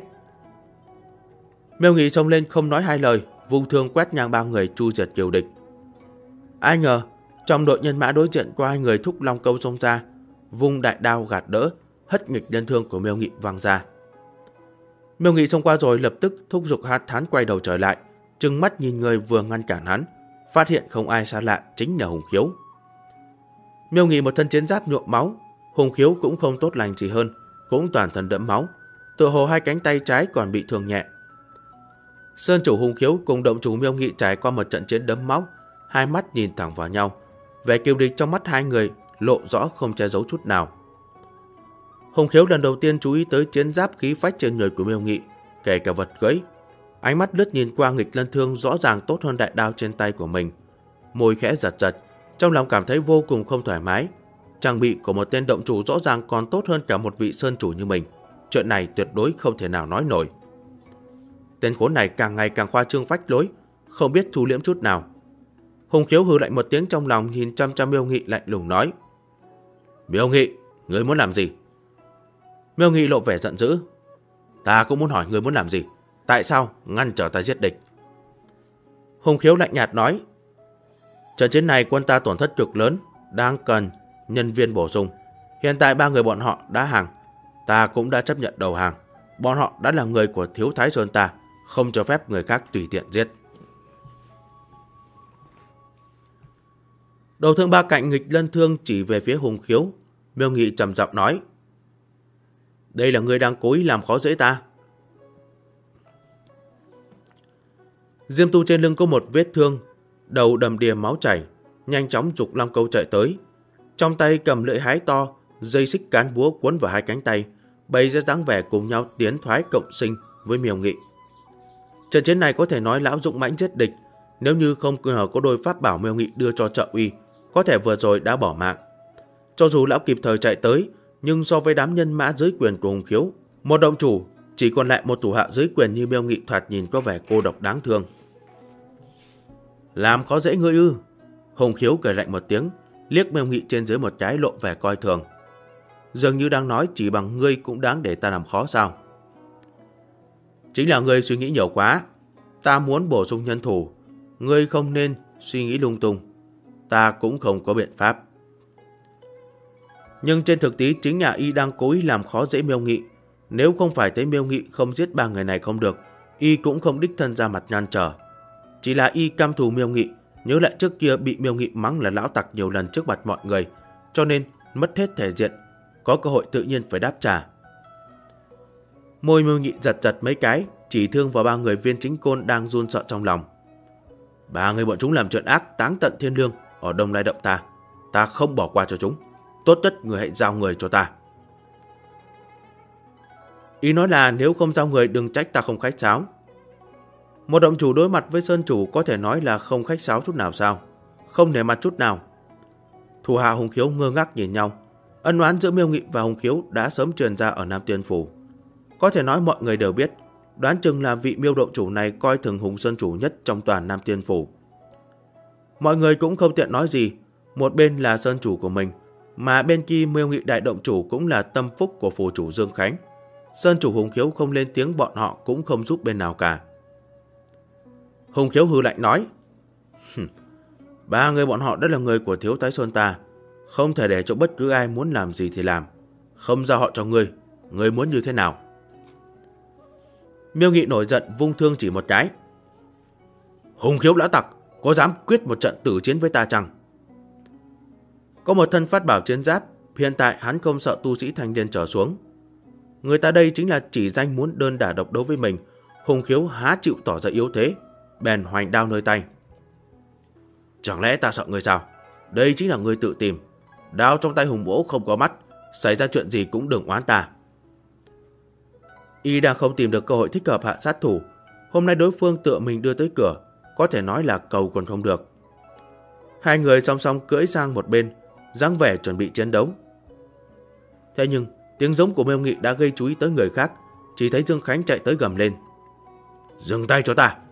Miêu Nghị xông lên không nói hai lời, vung thương quét ngang ba người chu diệt kiều địch. Ai ngờ trong đội nhân mã đối diện có hai người thúc long câu xông ra, vung đại đao gạt đỡ, hất nghịch nhân thương của Miêu Nghị văng ra. Miêu Nghị xông qua rồi lập tức thúc giục Hắc Thán quay đầu trở lại, trừng mắt nhìn người vừa ngăn cản hắn, phát hiện không ai xa lạ chính là Hùng Khiếu. Miêu Nghị một thân chiến giáp nhuộm máu, Hùng Khiếu cũng không tốt lành gì hơn, cũng toàn thân đẫm máu, tựa hồ hai cánh tay trái còn bị thương nhẹ. Sơn chủ Hùng Khiếu cùng động chủ Miêu Nghị trải qua một trận chiến đẫm máu, hai mắt nhìn thẳng vào nhau, vẻ kiêu địch trong mắt hai người lộ rõ không che giấu chút nào. Hùng Khiếu lần đầu tiên chú ý tới chiến giáp khí phách trên người của Miêu Nghị, kể cả vật cưỡi. Ánh mắt lướt nhìn qua nghịch lân thương rõ ràng tốt hơn đại đao trên tay của mình, môi khẽ giật giật, trong lòng cảm thấy vô cùng không thoải mái. Trang bị của một tên động chủ rõ ràng còn tốt hơn cả một vị sơn chủ như mình, chuyện này tuyệt đối không thể nào nói nổi. Tên khốn này càng ngày càng khoa trương phách lối, không biết thu liễm chút nào. Hùng Khiếu hừ lạnh một tiếng trong lòng, nhìn chăm chăm Miêu Nghị lạnh lùng nói: Miêu Nghị, ngươi muốn làm gì? Miêu Nghị lộ vẻ giận dữ: Ta cũng muốn hỏi ngươi muốn làm gì? Tại sao ngăn trở ta giết địch? Hùng Khiếu lạnh nhạt nói: Trận chiến này quân ta tổn thất cực lớn, đang cần nhân viên bổ sung. Hiện tại ba người bọn họ đã hàng, ta cũng đã chấp nhận đầu hàng. Bọn họ đã là người của Thiếu Thái Sơn ta, không cho phép người khác tùy tiện giết. Đầu thương ba cạnh nghịch lân thương chỉ về phía Hùng Khiếu. Miêu Nghị trầm giọng nói: Đây là người đang cố ý làm khó dễ ta. Diêm Tu trên lưng có một vết thương, đầu đầm đìa máu chảy, nhanh chóng giục long câu chạy tới. Trong tay cầm lưỡi hái to, dây xích cán búa quấn vào hai cánh tay, bày ra dáng vẻ cùng nhau tiến thoái cộng sinh, với Miêu Nghị. Trận chiến này có thể nói lão dũng mãnh giết địch, nếu như không ngờ có đôi pháp bảo Miêu Nghị đưa cho Trợ Uy, có thể vừa rồi đã bỏ mạng. Cho dù lão kịp thời chạy tới, nhưng so với đám nhân mã dưới quyền của Hùng Khiếu, một động chủ chỉ còn lại một thủ hạ dưới quyền như Miêu Nghị thoạt nhìn có vẻ cô độc đáng thương. Làm khó dễ ngươi ư? Hùng Khiếu cười lạnh một tiếng, liếc Miêu Nghị trên dưới một cái, lộ vẻ coi thường. Dường như đang nói chỉ bằng ngươi cũng đáng để ta làm khó sao? Chính là ngươi suy nghĩ nhiều quá. Ta muốn bổ sung nhân thủ, ngươi không nên suy nghĩ lung tung. Ta cũng không có biện pháp. Nhưng trên thực tế chính là y đang cố ý làm khó dễ Miêu Nghị. Nếu không phải thấy Miêu Nghị không giết ba người này không được, y cũng không đích thân ra mặt ngăn trở. Chỉ là y căm thù Miêu Nghị, nhớ lại trước kia bị Miêu Nghị mắng là lão tặc nhiều lần trước mặt mọi người, cho nên mất hết thể diện, có cơ hội tự nhiên phải đáp trả. Môi Miêu Nghị giật giật mấy cái, chỉ thương vào ba người Viên Chính Côn đang run sợ trong lòng. Ba người bọn chúng làm chuyện ác táng tận thiên lương ở Đông Lai Động ta không bỏ qua cho chúng. Tốt nhất người hãy giao người cho ta. Ý nói là nếu không giao người đừng trách ta không khách sáo. Một động chủ đối mặt với sơn chủ có thể nói là không khách sáo chút nào sao? Không nể mặt chút nào. Thủ hạ Hùng Khiếu ngơ ngác nhìn nhau. Ân oán giữa Miêu Nghị và Hùng Khiếu đã sớm truyền ra ở Nam Tiên Phủ. Có thể nói mọi người đều biết, đoán chừng là vị Miêu động chủ này coi thường Hùng sơn chủ nhất trong toàn Nam Tiên Phủ. Mọi người cũng không tiện nói gì. Một bên là sơn chủ của mình, mà bên kia Miêu Nghị đại động chủ cũng là tâm phúc của phủ chủ Dương Khánh. Sơn chủ Hùng Khiếu không lên tiếng, bọn họ cũng không giúp bên nào cả. Hùng Khiếu hừ lạnh nói: Ba người bọn họ đã là người của Thiếu Thái Sơn ta, không thể để cho bất cứ ai muốn làm gì thì làm. Không giao họ cho ngươi muốn như thế nào? Miêu Nghị nổi giận vung thương chỉ một cái. Hùng Khiếu lão tặc, có dám quyết một trận tử chiến với ta chăng? Có một thân phát bảo chiến giáp, hiện tại hắn không sợ tu sĩ thanh niên trở xuống. Người ta đây chính là chỉ danh muốn đơn đả độc đấu với mình. Hùng Khiếu há chịu tỏ ra yếu thế, bèn hoành đao nơi tay. Chẳng lẽ ta sợ ngươi sao? Đây chính là ngươi tự tìm. Đao trong tay Hùng Bỗ không có mắt, xảy ra chuyện gì cũng đừng oán ta. Y đang không tìm được cơ hội thích hợp hạ sát thủ. Hôm nay đối phương tựa mình đưa tới cửa, có thể nói là cầu còn không được. Hai người song song cưỡi sang một bên, dáng vẻ chuẩn bị chiến đấu. Thế nhưng tiếng giống của Miêu Nghị đã gây chú ý tới người khác. Chỉ thấy Dương Khánh chạy tới gầm lên: Dừng tay cho ta!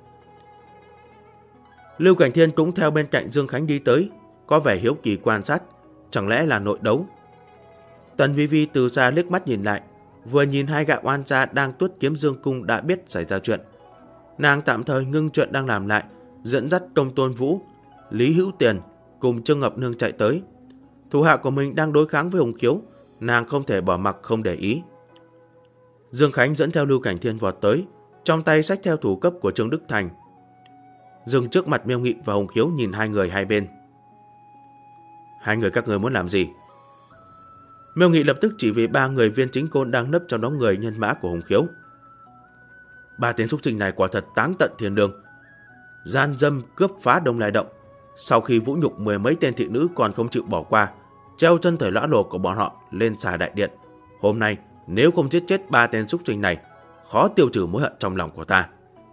Lưu Cảnh Thiên cũng theo bên cạnh Dương Khánh đi tới, có vẻ hiếu kỳ quan sát, chẳng lẽ là nội đấu. Tần Vi Vi từ xa liếc mắt nhìn lại, vừa nhìn hai gã oan gia đang tuốt kiếm Dương Cung đã biết xảy ra chuyện. Nàng tạm thời ngưng chuyện đang làm lại, dẫn dắt Công Tôn Vũ, Lý Hữu Tiền cùng Trương Ngọc Nương chạy tới. Thủ hạ của mình đang đối kháng với Hùng Khiếu, nàng không thể bỏ mặc không để ý. Dương Khánh dẫn theo Lưu Cảnh Thiên vọt tới, trong tay xách theo thủ cấp của Trương Đức Thành. Dừng trước mặt Miêu Nghị và Hùng Khiếu nhìn hai người hai bên. Hai người các người muốn làm gì? Miêu Nghị lập tức chỉ vì ba người Viên Chính Côn đang nấp trong đống người nhân mã của Hùng Khiếu. Ba tên súc sinh này quả thật táng tận thiên đường, gian dâm cướp phá Đông Lai Động. Sau khi vũ nhục mười mấy tên thị nữ còn không chịu bỏ qua, treo chân thời lõa lồ của bọn họ lên xà đại điện. Hôm nay nếu không giết chết ba tên súc sinh này, khó tiêu trừ mối hận trong lòng của ta.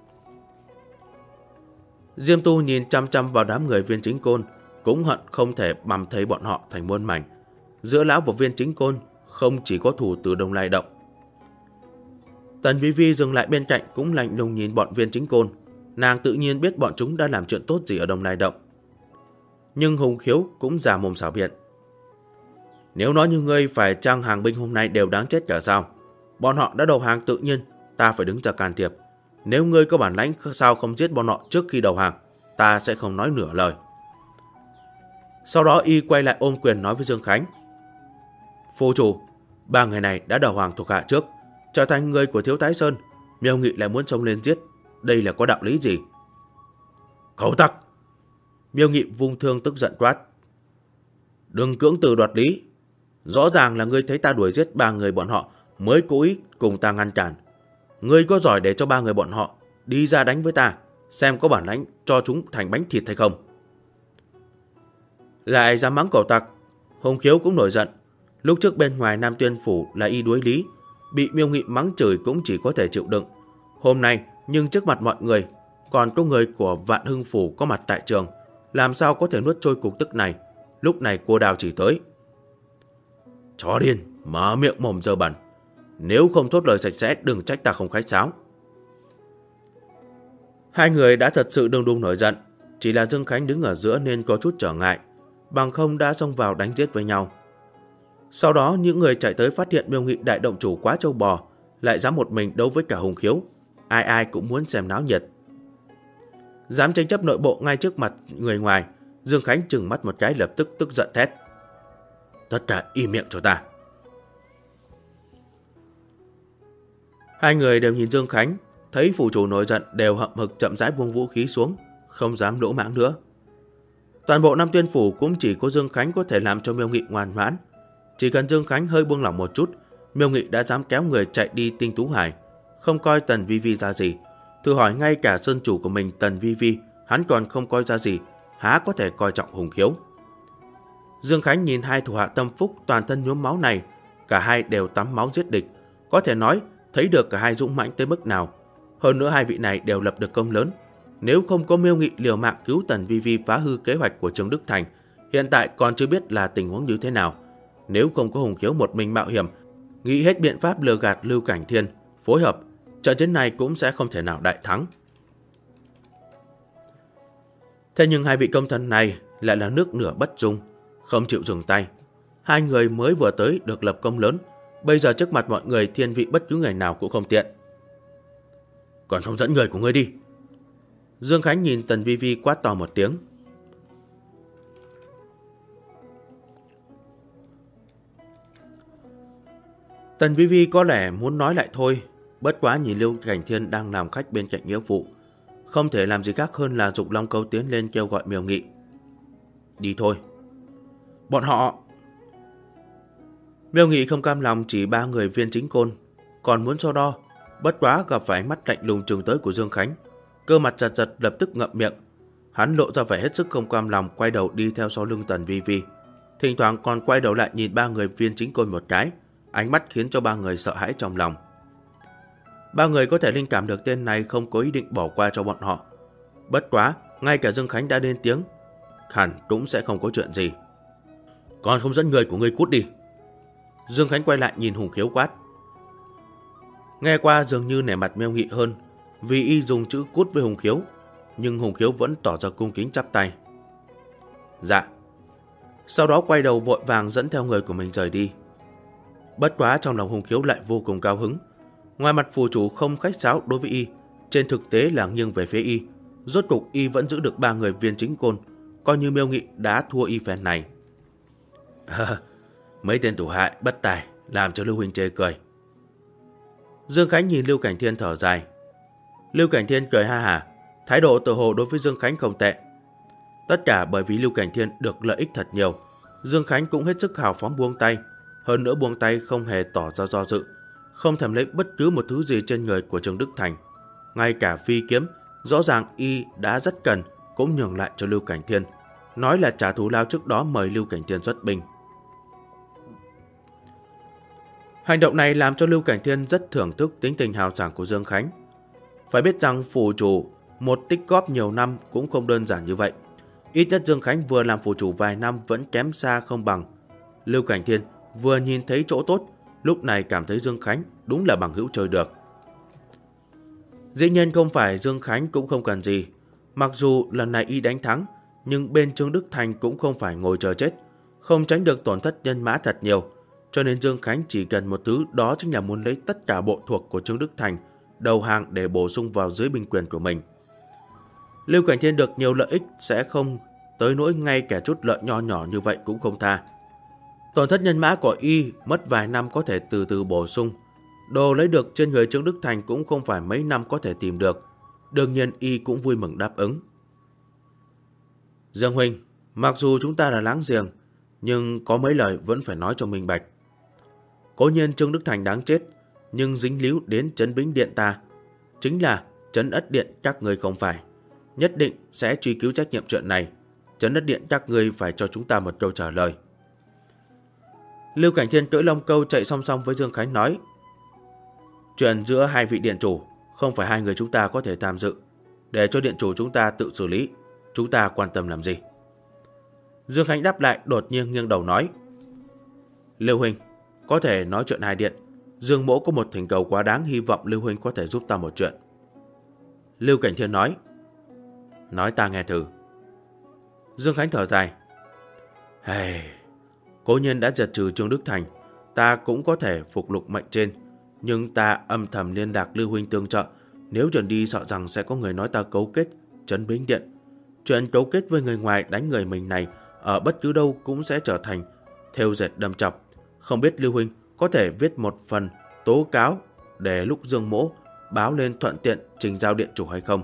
Diêm Tu nhìn chăm chăm vào đám người Viên Chính Côn, cũng hận không thể bằm thấy bọn họ thành muôn mảnh. Giữa lão và Viên Chính Côn không chỉ có thù từ Đông Lai Động. Tần Vi Vi dừng lại bên cạnh cũng lạnh lùng nhìn bọn Viên Chính Côn. Nàng tự nhiên biết bọn chúng đã làm chuyện tốt gì ở Đông Lai Động. Nhưng Hùng Khiếu cũng già mồm xảo biện. Nếu nói như ngươi phải chăng hàng binh hôm nay đều đáng chết cả sao? Bọn họ đã đầu hàng tự nhiên, ta phải đứng ra can thiệp. Nếu ngươi có bản lãnh sao không giết bọn họ trước khi đầu hàng, ta sẽ không nói nửa lời. Sau đó y quay lại ôm quyền nói với Dương Khánh. Phu chủ, ba người này đã đầu hàng thuộc hạ trước, trở thành người của Thiếu Thái Sơn. Miêu Nghị lại muốn xông lên giết, đây là có đạo lý gì? Khẩu tặc! Miêu Nghị vung thương tức giận quát. Đừng cưỡng từ đoạt lý. Rõ ràng là ngươi thấy ta đuổi giết ba người bọn họ mới cố ý cùng ta ngăn cản. Ngươi có giỏi để cho ba người bọn họ đi ra đánh với ta, xem có bản lãnh cho chúng thành bánh thịt hay không. Lại dám mắng cẩu tặc. Hùng Khiếu cũng nổi giận. Lúc trước bên ngoài Nam Tuyên Phủ là y đuối lý, bị Miêu Nghị mắng chửi cũng chỉ có thể chịu đựng. Hôm nay, nhưng trước mặt mọi người, còn có người của Vạn Hưng Phủ có mặt tại trường, làm sao có thể nuốt trôi cục tức này. Lúc này cô Đào chỉ tới. Chó điên, mở miệng mồm dơ bẩn. Nếu không thốt lời sạch sẽ, đừng trách ta không khách sáo. Hai người đã thật sự đùng đùng nổi giận, chỉ là Dương Khánh đứng ở giữa nên có chút trở ngại, bằng không đã xông vào đánh giết với nhau. Sau đó những người chạy tới phát hiện Miêu Nghị đại động chủ quá trâu bò, lại dám một mình đấu với cả Hùng Khiếu. Ai ai cũng muốn xem náo nhiệt. Dám tranh chấp nội bộ ngay trước mặt người ngoài, Dương Khánh trừng mắt một cái lập tức tức giận thét. Tất cả im miệng cho ta. Hai người đều nhìn Dương Khánh, thấy phủ chủ nổi giận đều hậm hực chậm rãi buông vũ khí xuống, không dám lỗ mãng nữa. Toàn bộ Nam Tuyên phủ cũng chỉ có Dương Khánh có thể làm cho Miêu Nghị ngoan ngoãn. Chỉ cần Dương Khánh hơi buông lỏng một chút, Miêu Nghị đã dám kéo người chạy đi Tinh Tú Hải, không coi Tần Vi Vi ra gì. Thử hỏi ngay cả sơn chủ của mình Tần Vi Vi, hắn còn không coi ra gì, há có thể coi trọng Hùng Khiếu. Dương Khánh nhìn hai thủ hạ tâm phúc toàn thân nhuốm máu này, cả hai đều tắm máu giết địch, có thể nói thấy được cả hai dũng mãnh tới mức nào. Hơn nữa hai vị này đều lập được công lớn. Nếu không có Miêu Nghị liều mạng cứu Tần Vi Vi phá hư kế hoạch của Trương Đức Thành, hiện tại còn chưa biết là tình huống như thế nào. Nếu không có Hùng Khiếu một mình mạo hiểm, nghĩ hết biện pháp lừa gạt Lưu Cảnh Thiên, phối hợp, trận chiến này cũng sẽ không thể nào đại thắng. Thế nhưng hai vị công thần này lại là nước nửa bất dung, không chịu dừng tay. Hai người mới vừa tới được lập công lớn, bây giờ trước mặt mọi người thiên vị bất cứ người nào cũng không tiện. Còn không dẫn người của ngươi đi. Dương Khánh nhìn Tần Vi Vi quát to một tiếng. Tần Vi Vi có lẽ muốn nói lại thôi, bất quá nhìn Lưu Cảnh Thiên đang làm khách bên cạnh nghĩa phụ, không thể làm gì khác hơn là giục Long Câu tiến lên kêu gọi Miêu Nghị. Đi thôi. Bọn họ... Miêu Nghị không cam lòng chỉ ba người Viên Chính Côn, còn muốn so đo, bất quá gặp phải ánh mắt lạnh lùng trừng tới của Dương Khánh, cơ mặt giật giật lập tức ngậm miệng. Hắn lộ ra vẻ hết sức không cam lòng, quay đầu đi theo sau lưng Tần Vi Vi, thỉnh thoảng còn quay đầu lại nhìn ba người Viên Chính Côn một cái, ánh mắt khiến cho ba người sợ hãi trong lòng. Ba người có thể linh cảm được tên này không có ý định bỏ qua cho bọn họ. Bất quá, ngay cả Dương Khánh đã lên tiếng, hẳn cũng sẽ không có chuyện gì. Còn không dẫn người của ngươi cút đi. Dương Khánh quay lại nhìn Hùng Khiếu quát. Nghe qua dường như nể mặt Miêu Nghị hơn, vì y dùng chữ cút với Hùng Khiếu, nhưng Hùng Khiếu vẫn tỏ ra cung kính chắp tay. Dạ. Sau đó quay đầu vội vàng dẫn theo người của mình rời đi. Bất quá trong lòng Hùng Khiếu lại vô cùng cao hứng. Ngoài mặt phù chủ không khách sáo đối với y, trên thực tế là nghiêng về phía y. Rốt cục y vẫn giữ được ba người Viên Chính Côn, coi như Miêu Nghị đã thua y phen này. Mấy tên thủ hại bất tài làm cho Lưu huynh chê cười. Dương Khánh nhìn Lưu Cảnh Thiên thở dài. Lưu Cảnh Thiên cười ha hả, thái độ tự hồ đối với Dương Khánh không tệ. Tất cả bởi vì Lưu Cảnh Thiên được lợi ích thật nhiều. Dương Khánh cũng hết sức hào phóng buông tay, hơn nữa buông tay không hề tỏ ra do dự, không thèm lấy bất cứ một thứ gì trên người của Trương Đức Thành. Ngay cả phi kiếm, rõ ràng y đã rất cần, cũng nhường lại cho Lưu Cảnh Thiên, nói là trả thù lao trước đó mời Lưu Cảnh Thiên xuất binh. Hành động này làm cho Lưu Cảnh Thiên rất thưởng thức tính tình hào sảng của Dương Khánh. Phải biết rằng phủ chủ một tích góp nhiều năm cũng không đơn giản như vậy. Ít nhất Dương Khánh vừa làm phủ chủ vài năm vẫn kém xa không bằng. Lưu Cảnh Thiên vừa nhìn thấy chỗ tốt, lúc này cảm thấy Dương Khánh đúng là bằng hữu chơi được. Dĩ nhiên không phải Dương Khánh cũng không cần gì. Mặc dù lần này y đánh thắng, nhưng bên Trương Đức Thành cũng không phải ngồi chờ chết, không tránh được tổn thất nhân mã thật nhiều. Cho nên Dương Khánh chỉ cần một thứ, đó chính là muốn lấy tất cả bộ thuộc của Trương Đức Thành đầu hàng để bổ sung vào dưới binh quyền của mình. Lưu Cảnh Thiên được nhiều lợi ích sẽ không tới nỗi ngay cả chút lợi nho nhỏ như vậy cũng không tha. Tổn thất nhân mã của y mất vài năm có thể từ từ bổ sung. Đồ lấy được trên người Trương Đức Thành cũng không phải mấy năm có thể tìm được. Đương nhiên y cũng vui mừng đáp ứng. Dương huynh, mặc dù chúng ta là láng giềng, nhưng có mấy lời vẫn phải nói cho minh bạch. Cố nhiên Trương Đức Thành đáng chết, nhưng dính líu đến Trấn Bính Điện ta, chính là Trấn Ất Điện các người không phải. Nhất định sẽ truy cứu trách nhiệm chuyện này. Trấn Ất Điện các người phải cho chúng ta một câu trả lời. Lưu Cảnh Thiên cưỡi Long Câu chạy song song với Dương Khánh nói. Chuyện giữa hai vị điện chủ không phải hai người chúng ta có thể tham dự. Để cho điện chủ chúng ta tự xử lý, chúng ta quan tâm làm gì? Dương Khánh đáp lại, đột nhiên nghiêng đầu nói: Lưu huynh, có thể nói chuyện hai điện. Dương mỗ có một thỉnh cầu quá đáng, hy vọng Lưu huynh có thể giúp ta một chuyện. Lưu Cảnh Thiên nói: Nói ta nghe thử. Dương Khánh thở dài: Cố nhiên đã diệt trừ Trương Đức Thành, ta cũng có thể phục lục mệnh trên, nhưng ta âm thầm liên lạc Lưu huynh tương trợ. Nếu chuyển đi sợ rằng sẽ có người nói ta cấu kết trấn Bính Điện. Chuyện cấu kết với người ngoài đánh người mình này ở bất cứ đâu cũng sẽ trở thành thêu dệt đâm chọc. Không biết Lưu huynh có thể viết một phần tố cáo để lúc Dương mỗ báo lên thuận tiện trình giao điện chủ hay không?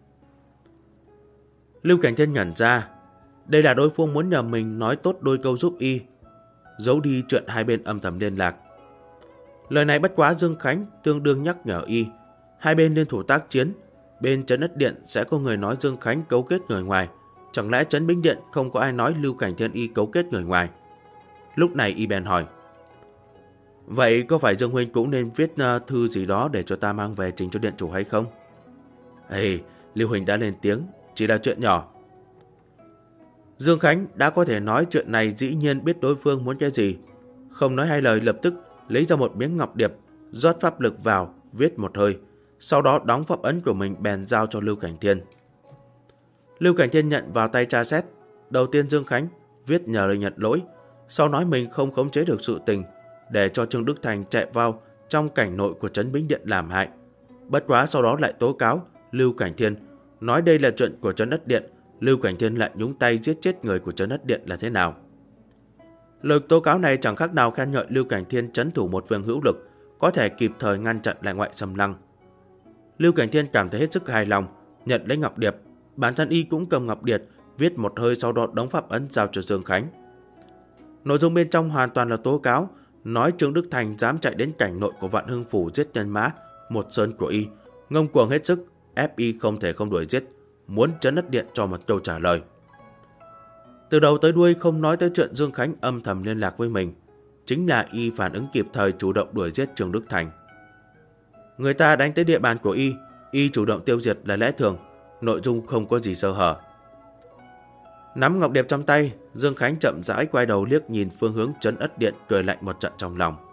Lưu Cảnh Thiên nhận ra đây là đối phương muốn nhờ mình nói tốt đôi câu giúp y, giấu đi chuyện hai bên âm thầm liên lạc. Lời này bất quá Dương Khánh tương đương nhắc nhở y, hai bên liên thủ tác chiến, bên Trấn Ất Điện sẽ có người nói Dương Khánh cấu kết người ngoài, chẳng lẽ Trấn Bính Điện không có ai nói Lưu Cảnh Thiên y cấu kết người ngoài? Lúc này y bèn hỏi: Vậy có phải Dương huynh cũng nên viết thư gì đó để cho ta mang về trình cho điện chủ hay không? Lưu huynh đã lên tiếng, chỉ là chuyện nhỏ. Dương Khánh đã có thể nói chuyện này, dĩ nhiên biết đối phương muốn cái gì. Không nói hai lời, lập tức lấy ra một miếng ngọc điệp, rót pháp lực vào, viết một hơi, sau đó đóng pháp ấn của mình bèn giao cho Lưu Cảnh Thiên. Lưu Cảnh Thiên nhận vào tay tra xét. Đầu tiên Dương Khánh viết nhờ lời nhận lỗi, sau nói mình không khống chế được sự tình, để cho Trương Đức Thành chạy vào trong cảnh nội của Trấn Bính Điện làm hại. Bất quá sau đó lại tố cáo Lưu Cảnh Thiên, nói đây là chuyện của Trấn Ất Điện, Lưu Cảnh Thiên lại nhúng tay giết chết người của Trấn Ất Điện là thế nào? Lời tố cáo này chẳng khác nào khen ngợi Lưu Cảnh Thiên trấn thủ một phương hữu lực, có thể kịp thời ngăn chặn lại ngoại xâm lăng. Lưu Cảnh Thiên cảm thấy hết sức hài lòng, nhận lấy ngọc điệp, bản thân y cũng cầm ngọc điệp, viết một hơi, sau đó đóng pháp ấn giao cho Dương Khánh. Nội dung bên trong hoàn toàn là tố cáo, nói Trương Đức Thành dám chạy đến cảnh nội của Vạn Hưng Phủ giết nhân mã một sơn của y, ngông cuồng hết sức, ép y không thể không đuổi giết, muốn Trấn Ất Điện cho một câu trả lời. Từ đầu tới đuôi không nói tới chuyện Dương Khánh âm thầm liên lạc với mình, chính là y phản ứng kịp thời chủ động đuổi giết Trương Đức Thành. Người ta đánh tới địa bàn của y chủ động tiêu diệt là lẽ thường, nội dung không có gì sơ hở. Nắm ngọc điệp trong tay, Dương Khánh chậm rãi quay đầu liếc nhìn phương hướng Trấn Ất Điện, cười lạnh một trận trong lòng.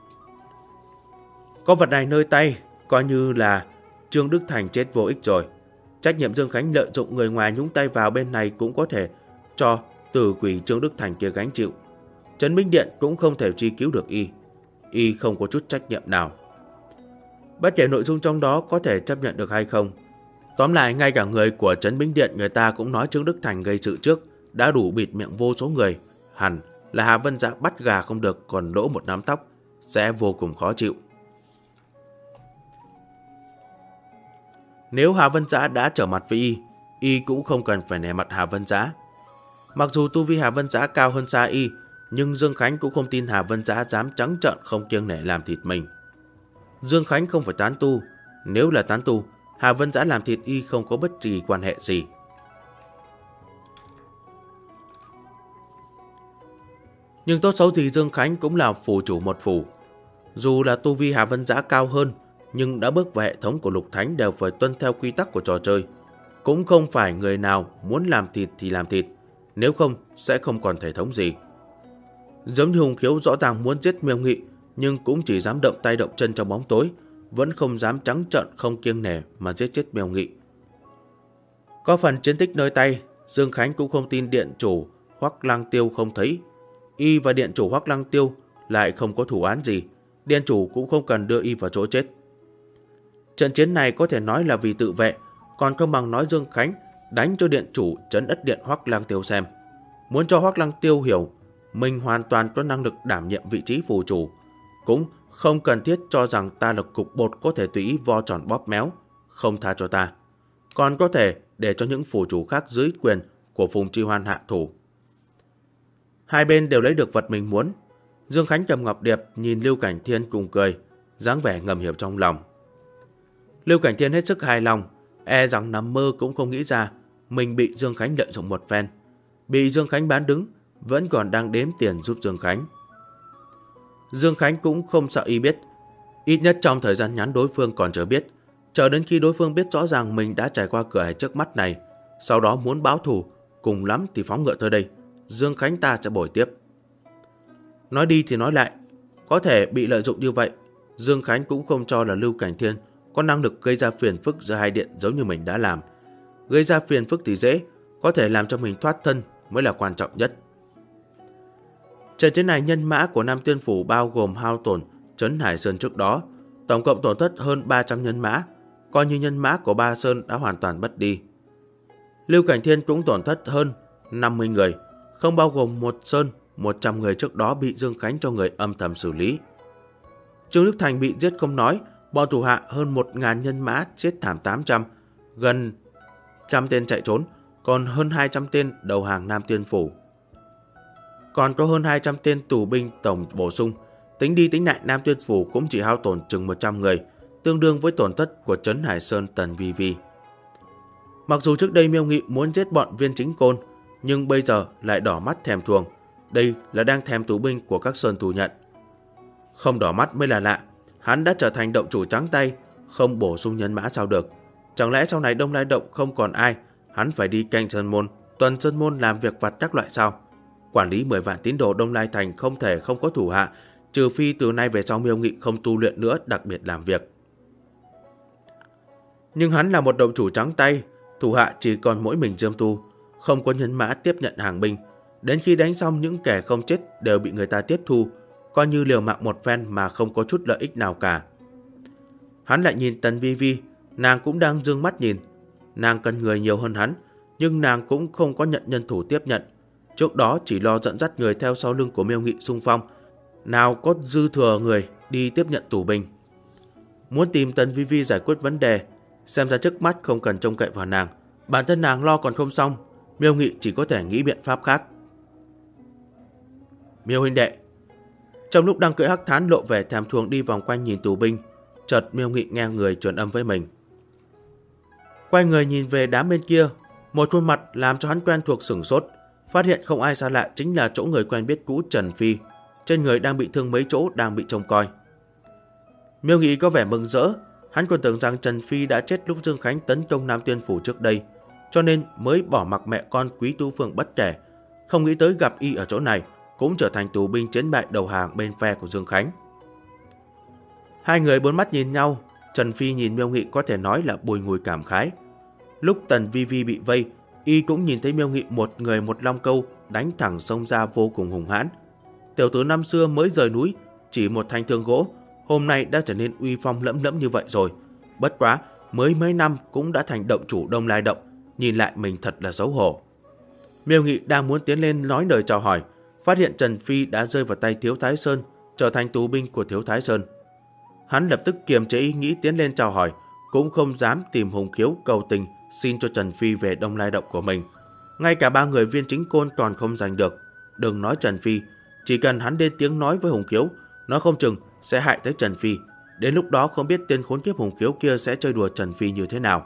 Có vật này nơi tay, coi như là Trương Đức Thành chết vô ích rồi. Trách nhiệm Dương Khánh lợi dụng người ngoài nhúng tay vào bên này cũng có thể cho tử quỷ Trương Đức Thành kia gánh chịu. Trấn Bính Điện cũng không thể truy cứu được y không có chút trách nhiệm nào. Bất kể nội dung trong đó có thể chấp nhận được hay không, tóm lại ngay cả người của Trấn Bính Điện người ta cũng nói Trương Đức Thành gây sự trước, đã đủ bịt miệng vô số người. Hẳn là Hà Vân Dã bắt gà không được còn lỗ một nắm tóc, sẽ vô cùng khó chịu. Nếu Hà Vân Dã đã trở mặt với y cũng không cần phải nể mặt Hà Vân Dã. Mặc dù tu vi Hà Vân Dã cao hơn xa y, nhưng Dương Khánh cũng không tin Hà Vân Dã dám trắng trợn không kiêng nể làm thịt mình. Dương Khánh không phải tán tu, nếu là tán tu, Hà Vân Dã làm thịt y không có bất kỳ quan hệ gì. Nhưng tốt xấu gì Dương Khánh cũng là phủ chủ một phủ. Dù là tu vi Hà Vân Dã cao hơn, nhưng đã bước vào hệ thống của Lục Thánh đều phải tuân theo quy tắc của trò chơi. Cũng không phải người nào muốn làm thịt thì làm thịt, nếu không sẽ không còn thể thống gì. Giống như Hùng Khiếu rõ ràng muốn giết Miêu Nghị, nhưng cũng chỉ dám động tay động chân trong bóng tối, vẫn không dám trắng trợn không kiêng nể mà giết chết Miêu Nghị. Có phần chiến tích nơi tay, Dương Khánh cũng không tin điện chủ Hoắc Lăng Tiêu không thấy. Y và điện chủ Hoắc Lăng Tiêu lại không có thủ án gì, điện chủ cũng không cần đưa y vào chỗ chết. Trận chiến này có thể nói là vì tự vệ, còn không bằng nói Dương Khánh đánh cho điện chủ Trấn Ất Điện Hoắc Lăng Tiêu xem, muốn cho Hoắc Lăng Tiêu hiểu mình hoàn toàn có năng lực đảm nhiệm vị trí phù chủ, cũng không cần thiết cho rằng ta là cục bột có thể tùy ý vo tròn bóp méo, không tha cho ta, còn có thể để cho những phù chủ khác dưới quyền của Phùng Tri Hoan hạ thủ. Hai bên đều lấy được vật mình muốn. Dương Khánh cầm ngọc điệp nhìn Lưu Cảnh Thiên cùng cười, dáng vẻ ngầm hiểu trong lòng. Lưu Cảnh Thiên hết sức hài lòng, e rằng nằm mơ cũng không nghĩ ra mình bị Dương Khánh lợi dụng một phen, bị Dương Khánh bán đứng, vẫn còn đang đếm tiền giúp Dương Khánh. Dương Khánh cũng không sợ y biết, ít nhất trong thời gian ngắn đối phương còn chưa biết, chờ đến khi đối phương biết rõ ràng mình đã trải qua cửa ải trước mắt này, sau đó muốn báo thù, cùng lắm thì phóng ngựa tới đây, Dương Khánh ta sẽ bồi tiếp. Nói đi thì nói lại, có thể bị lợi dụng như vậy, Dương Khánh cũng không cho là Lưu Cảnh Thiên có năng lực gây ra phiền phức giữa hai điện giống như mình đã làm. Gây ra phiền phức thì dễ, có thể làm cho mình thoát thân mới là quan trọng nhất. Trận chiến này nhân mã của Nam Tiên Phủ bao gồm hao tổn Trấn Hải Sơn trước đó, tổng cộng tổn thất hơn 300 nhân mã, coi như nhân mã của Ba Sơn đã hoàn toàn mất đi. Lưu Cảnh Thiên cũng tổn thất hơn 50 người, không bao gồm một Sơn, 100 người trước đó bị Dương Khánh cho người âm thầm xử lý. Trương Đức Thành bị giết không nói, bọn thủ hạ hơn 1.000 nhân mã chết thảm 800, gần 100 tên chạy trốn, còn hơn 200 tên đầu hàng Nam Tiên Phủ. Còn có hơn 200 tên tù binh tổng bổ sung, tính đi tính lại Nam Tiên Phủ cũng chỉ hao tổn chừng 100 người, tương đương với tổn thất của Trấn Hải Sơn Tần Vi Vi. Mặc dù trước đây Miêu Nghị muốn giết bọn Viên Chính Côn, nhưng bây giờ lại đỏ mắt thèm thuồng. Đây là đang thèm tù binh của các sơn tù nhận. Không đỏ mắt mới là lạ, hắn đã trở thành động chủ trắng tay, không bổ sung nhân mã sao được. Chẳng lẽ sau này Đông Lai Động không còn ai, hắn phải đi canh sơn môn, tuần sơn môn làm việc vặt các loại sao? Quản lý 10 vạn tín đồ Đông Lai Thành không thể không có thủ hạ, trừ phi từ nay về sau Miêu Nghị không tu luyện nữa, đặc biệt làm việc. Nhưng hắn là một động chủ trắng tay, thủ hạ chỉ còn mỗi mình Diêm Tu, không có nhân mã tiếp nhận hàng binh. Đến khi đánh xong, những kẻ không chết đều bị người ta tiếp thu, coi như liều mạng một phen mà không có chút lợi ích nào cả. Hắn lại nhìn Tần Vi Vi, nàng cũng đang dương mắt nhìn. Nàng cần người nhiều hơn hắn, nhưng nàng cũng không có nhận nhân thủ tiếp nhận. Trước đó chỉ lo dẫn dắt người theo sau lưng của Miêu Nghị xung phong, nào có dư thừa người đi tiếp nhận tù binh. Muốn tìm Tần Vi Vi giải quyết vấn đề, xem ra trước mắt không cần trông cậy vào nàng. Bản thân nàng lo còn không xong, Miêu Nghị chỉ có thể nghĩ biện pháp khác. Miêu huynh đệ. Trong lúc đang cưỡi hắc thán lộ vẻ thèm thuồng đi vòng quanh nhìn tù binh, chợt Miêu Nghị nghe người truyền âm với mình. Quay người nhìn về đám bên kia, một khuôn mặt làm cho hắn quen thuộc sửng sốt, phát hiện không ai xa lạ chính là chỗ người quen biết cũ Trần Phi, trên người đang bị thương mấy chỗ đang bị trông coi. Miêu Nghị có vẻ mừng rỡ, hắn còn tưởng rằng Trần Phi đã chết lúc Dương Khánh tấn công Nam Tiên Phủ trước đây, cho nên mới bỏ mặc mẹ con Quý Tu Phượng bất kể, không nghĩ tới gặp y ở chỗ này, cũng trở thành tù binh chiến bại đầu hàng bên phe của Dương Khánh. Hai người bốn mắt nhìn nhau, Trần Phi nhìn Miêu Nghị có thể nói là bùi ngùi cảm khái. Lúc Tần Vi Vi bị vây, y cũng nhìn thấy Miêu Nghị một người một long câu đánh thẳng xông ra vô cùng hùng hãn. Tiểu tử năm xưa mới rời núi, chỉ một thanh thương gỗ, hôm nay đã trở nên uy phong lẫm lẫm như vậy rồi. Bất quá, mới mấy năm cũng đã thành động chủ Đông Lai Động, nhìn lại mình thật là xấu hổ. Miêu Nghị đang muốn tiến lên nói lời chào hỏi, phát hiện Trần Phi đã rơi vào tay Thiếu Thái Sơn, trở thành tù binh của Thiếu Thái Sơn. Hắn lập tức kiềm chế ý nghĩ tiến lên chào hỏi, cũng không dám tìm Hùng Khiếu cầu tình xin cho Trần Phi về Đông Lai Động của mình. Ngay cả ba người Viên Chính Côn còn không giành được. Đừng nói Trần Phi, chỉ cần hắn lên tiếng nói với Hùng Khiếu, nó không chừng sẽ hại tới Trần Phi. Đến lúc đó không biết tên khốn kiếp Hùng Khiếu kia sẽ chơi đùa Trần Phi như thế nào.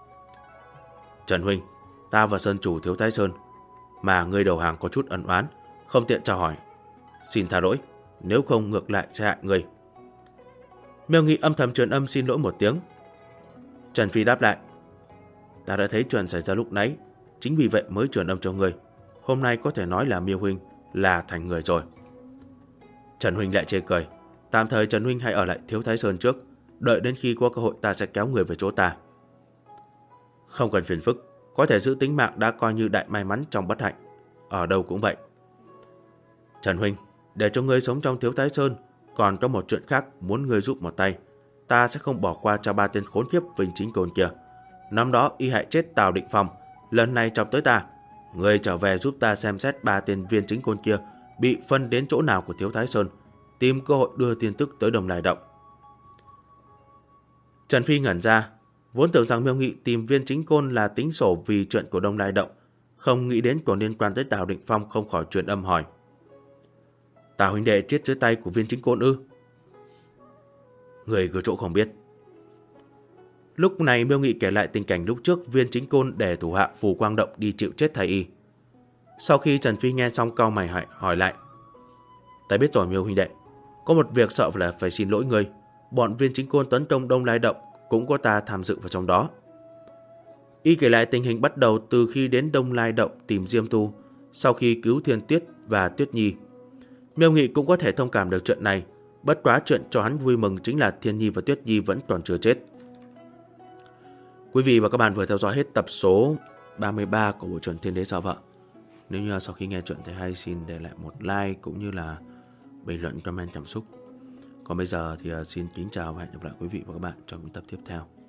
Trần huynh, ta và Sơn chủ Thiếu Thái Sơn mà người đầu hàng có chút ân oán, không tiện chào hỏi, xin tha lỗi, nếu không ngược lại sẽ hại người. Miêu Nghị âm thầm truyền âm xin lỗi một tiếng. Trần Phi đáp lại, ta đã thấy chuyện xảy ra lúc nãy, chính vì vậy mới truyền âm cho người. Hôm nay có thể nói là Miêu huynh là thành người rồi. Trần huynh lại chê cười, tạm thời Trần huynh hãy ở lại Thiếu Thái Sơn trước, đợi đến khi có cơ hội ta sẽ kéo người về chỗ ta. Không cần phiền phức, có thể giữ tính mạng đã coi như đại may mắn trong bất hạnh, ở đâu cũng vậy. Trần huynh, để cho ngươi sống trong Thiếu Thái Sơn, còn có một chuyện khác muốn ngươi giúp một tay. Ta sẽ không bỏ qua cho ba tên khốn kiếp Vinh Chính Côn kia. Năm đó y hại chết Tào Định Phong, lần này chọc tới ta. Ngươi trở về giúp ta xem xét ba tên Viên Chính Côn kia bị phân đến chỗ nào của Thiếu Thái Sơn, tìm cơ hội đưa tin tức tới Đông Lai Động. Trần Phi ngẩn ra, vốn tưởng rằng Miêu Nghị tìm Viên Chính Côn là tính sổ vì chuyện của Đông Lai Động, không nghĩ đến còn liên quan tới Tào Định Phong, không khỏi truyền âm hỏi. Tào huynh đệ chết dưới tay của Viên Chính Côn ư? Người cứ chỗ không biết. Lúc này Miêu Nghị kể lại tình cảnh lúc trước Viên Chính Côn để thủ hạ Phù Quang Động đi chịu chết thay y. Sau khi Trần Phi nghe xong cau mày hỏi lại. Ta biết rồi Miêu huynh đệ, có một việc sợ là phải xin lỗi người. Bọn Viên Chính Côn tấn công Đông Lai Động cũng có ta tham dự vào trong đó. Y kể lại tình hình bắt đầu từ khi đến Đông Lai Động tìm Diêm Tu, sau khi cứu Thiên Tuyết và Tuyết Nhi. Miêu Nghị cũng có thể thông cảm được chuyện này, bất quá chuyện cho hắn vui mừng chính là Thiên Nhi và Tuyết Nhi vẫn còn chưa chết. Quý vị và các bạn vừa theo dõi hết tập số 33 của bộ truyện Thiên Đế Sao Vợ. Nếu như sau khi nghe chuyện thấy hay, xin để lại một like cũng như là bình luận comment cảm xúc. Còn bây giờ thì xin kính chào và hẹn gặp lại quý vị và các bạn trong những tập tiếp theo.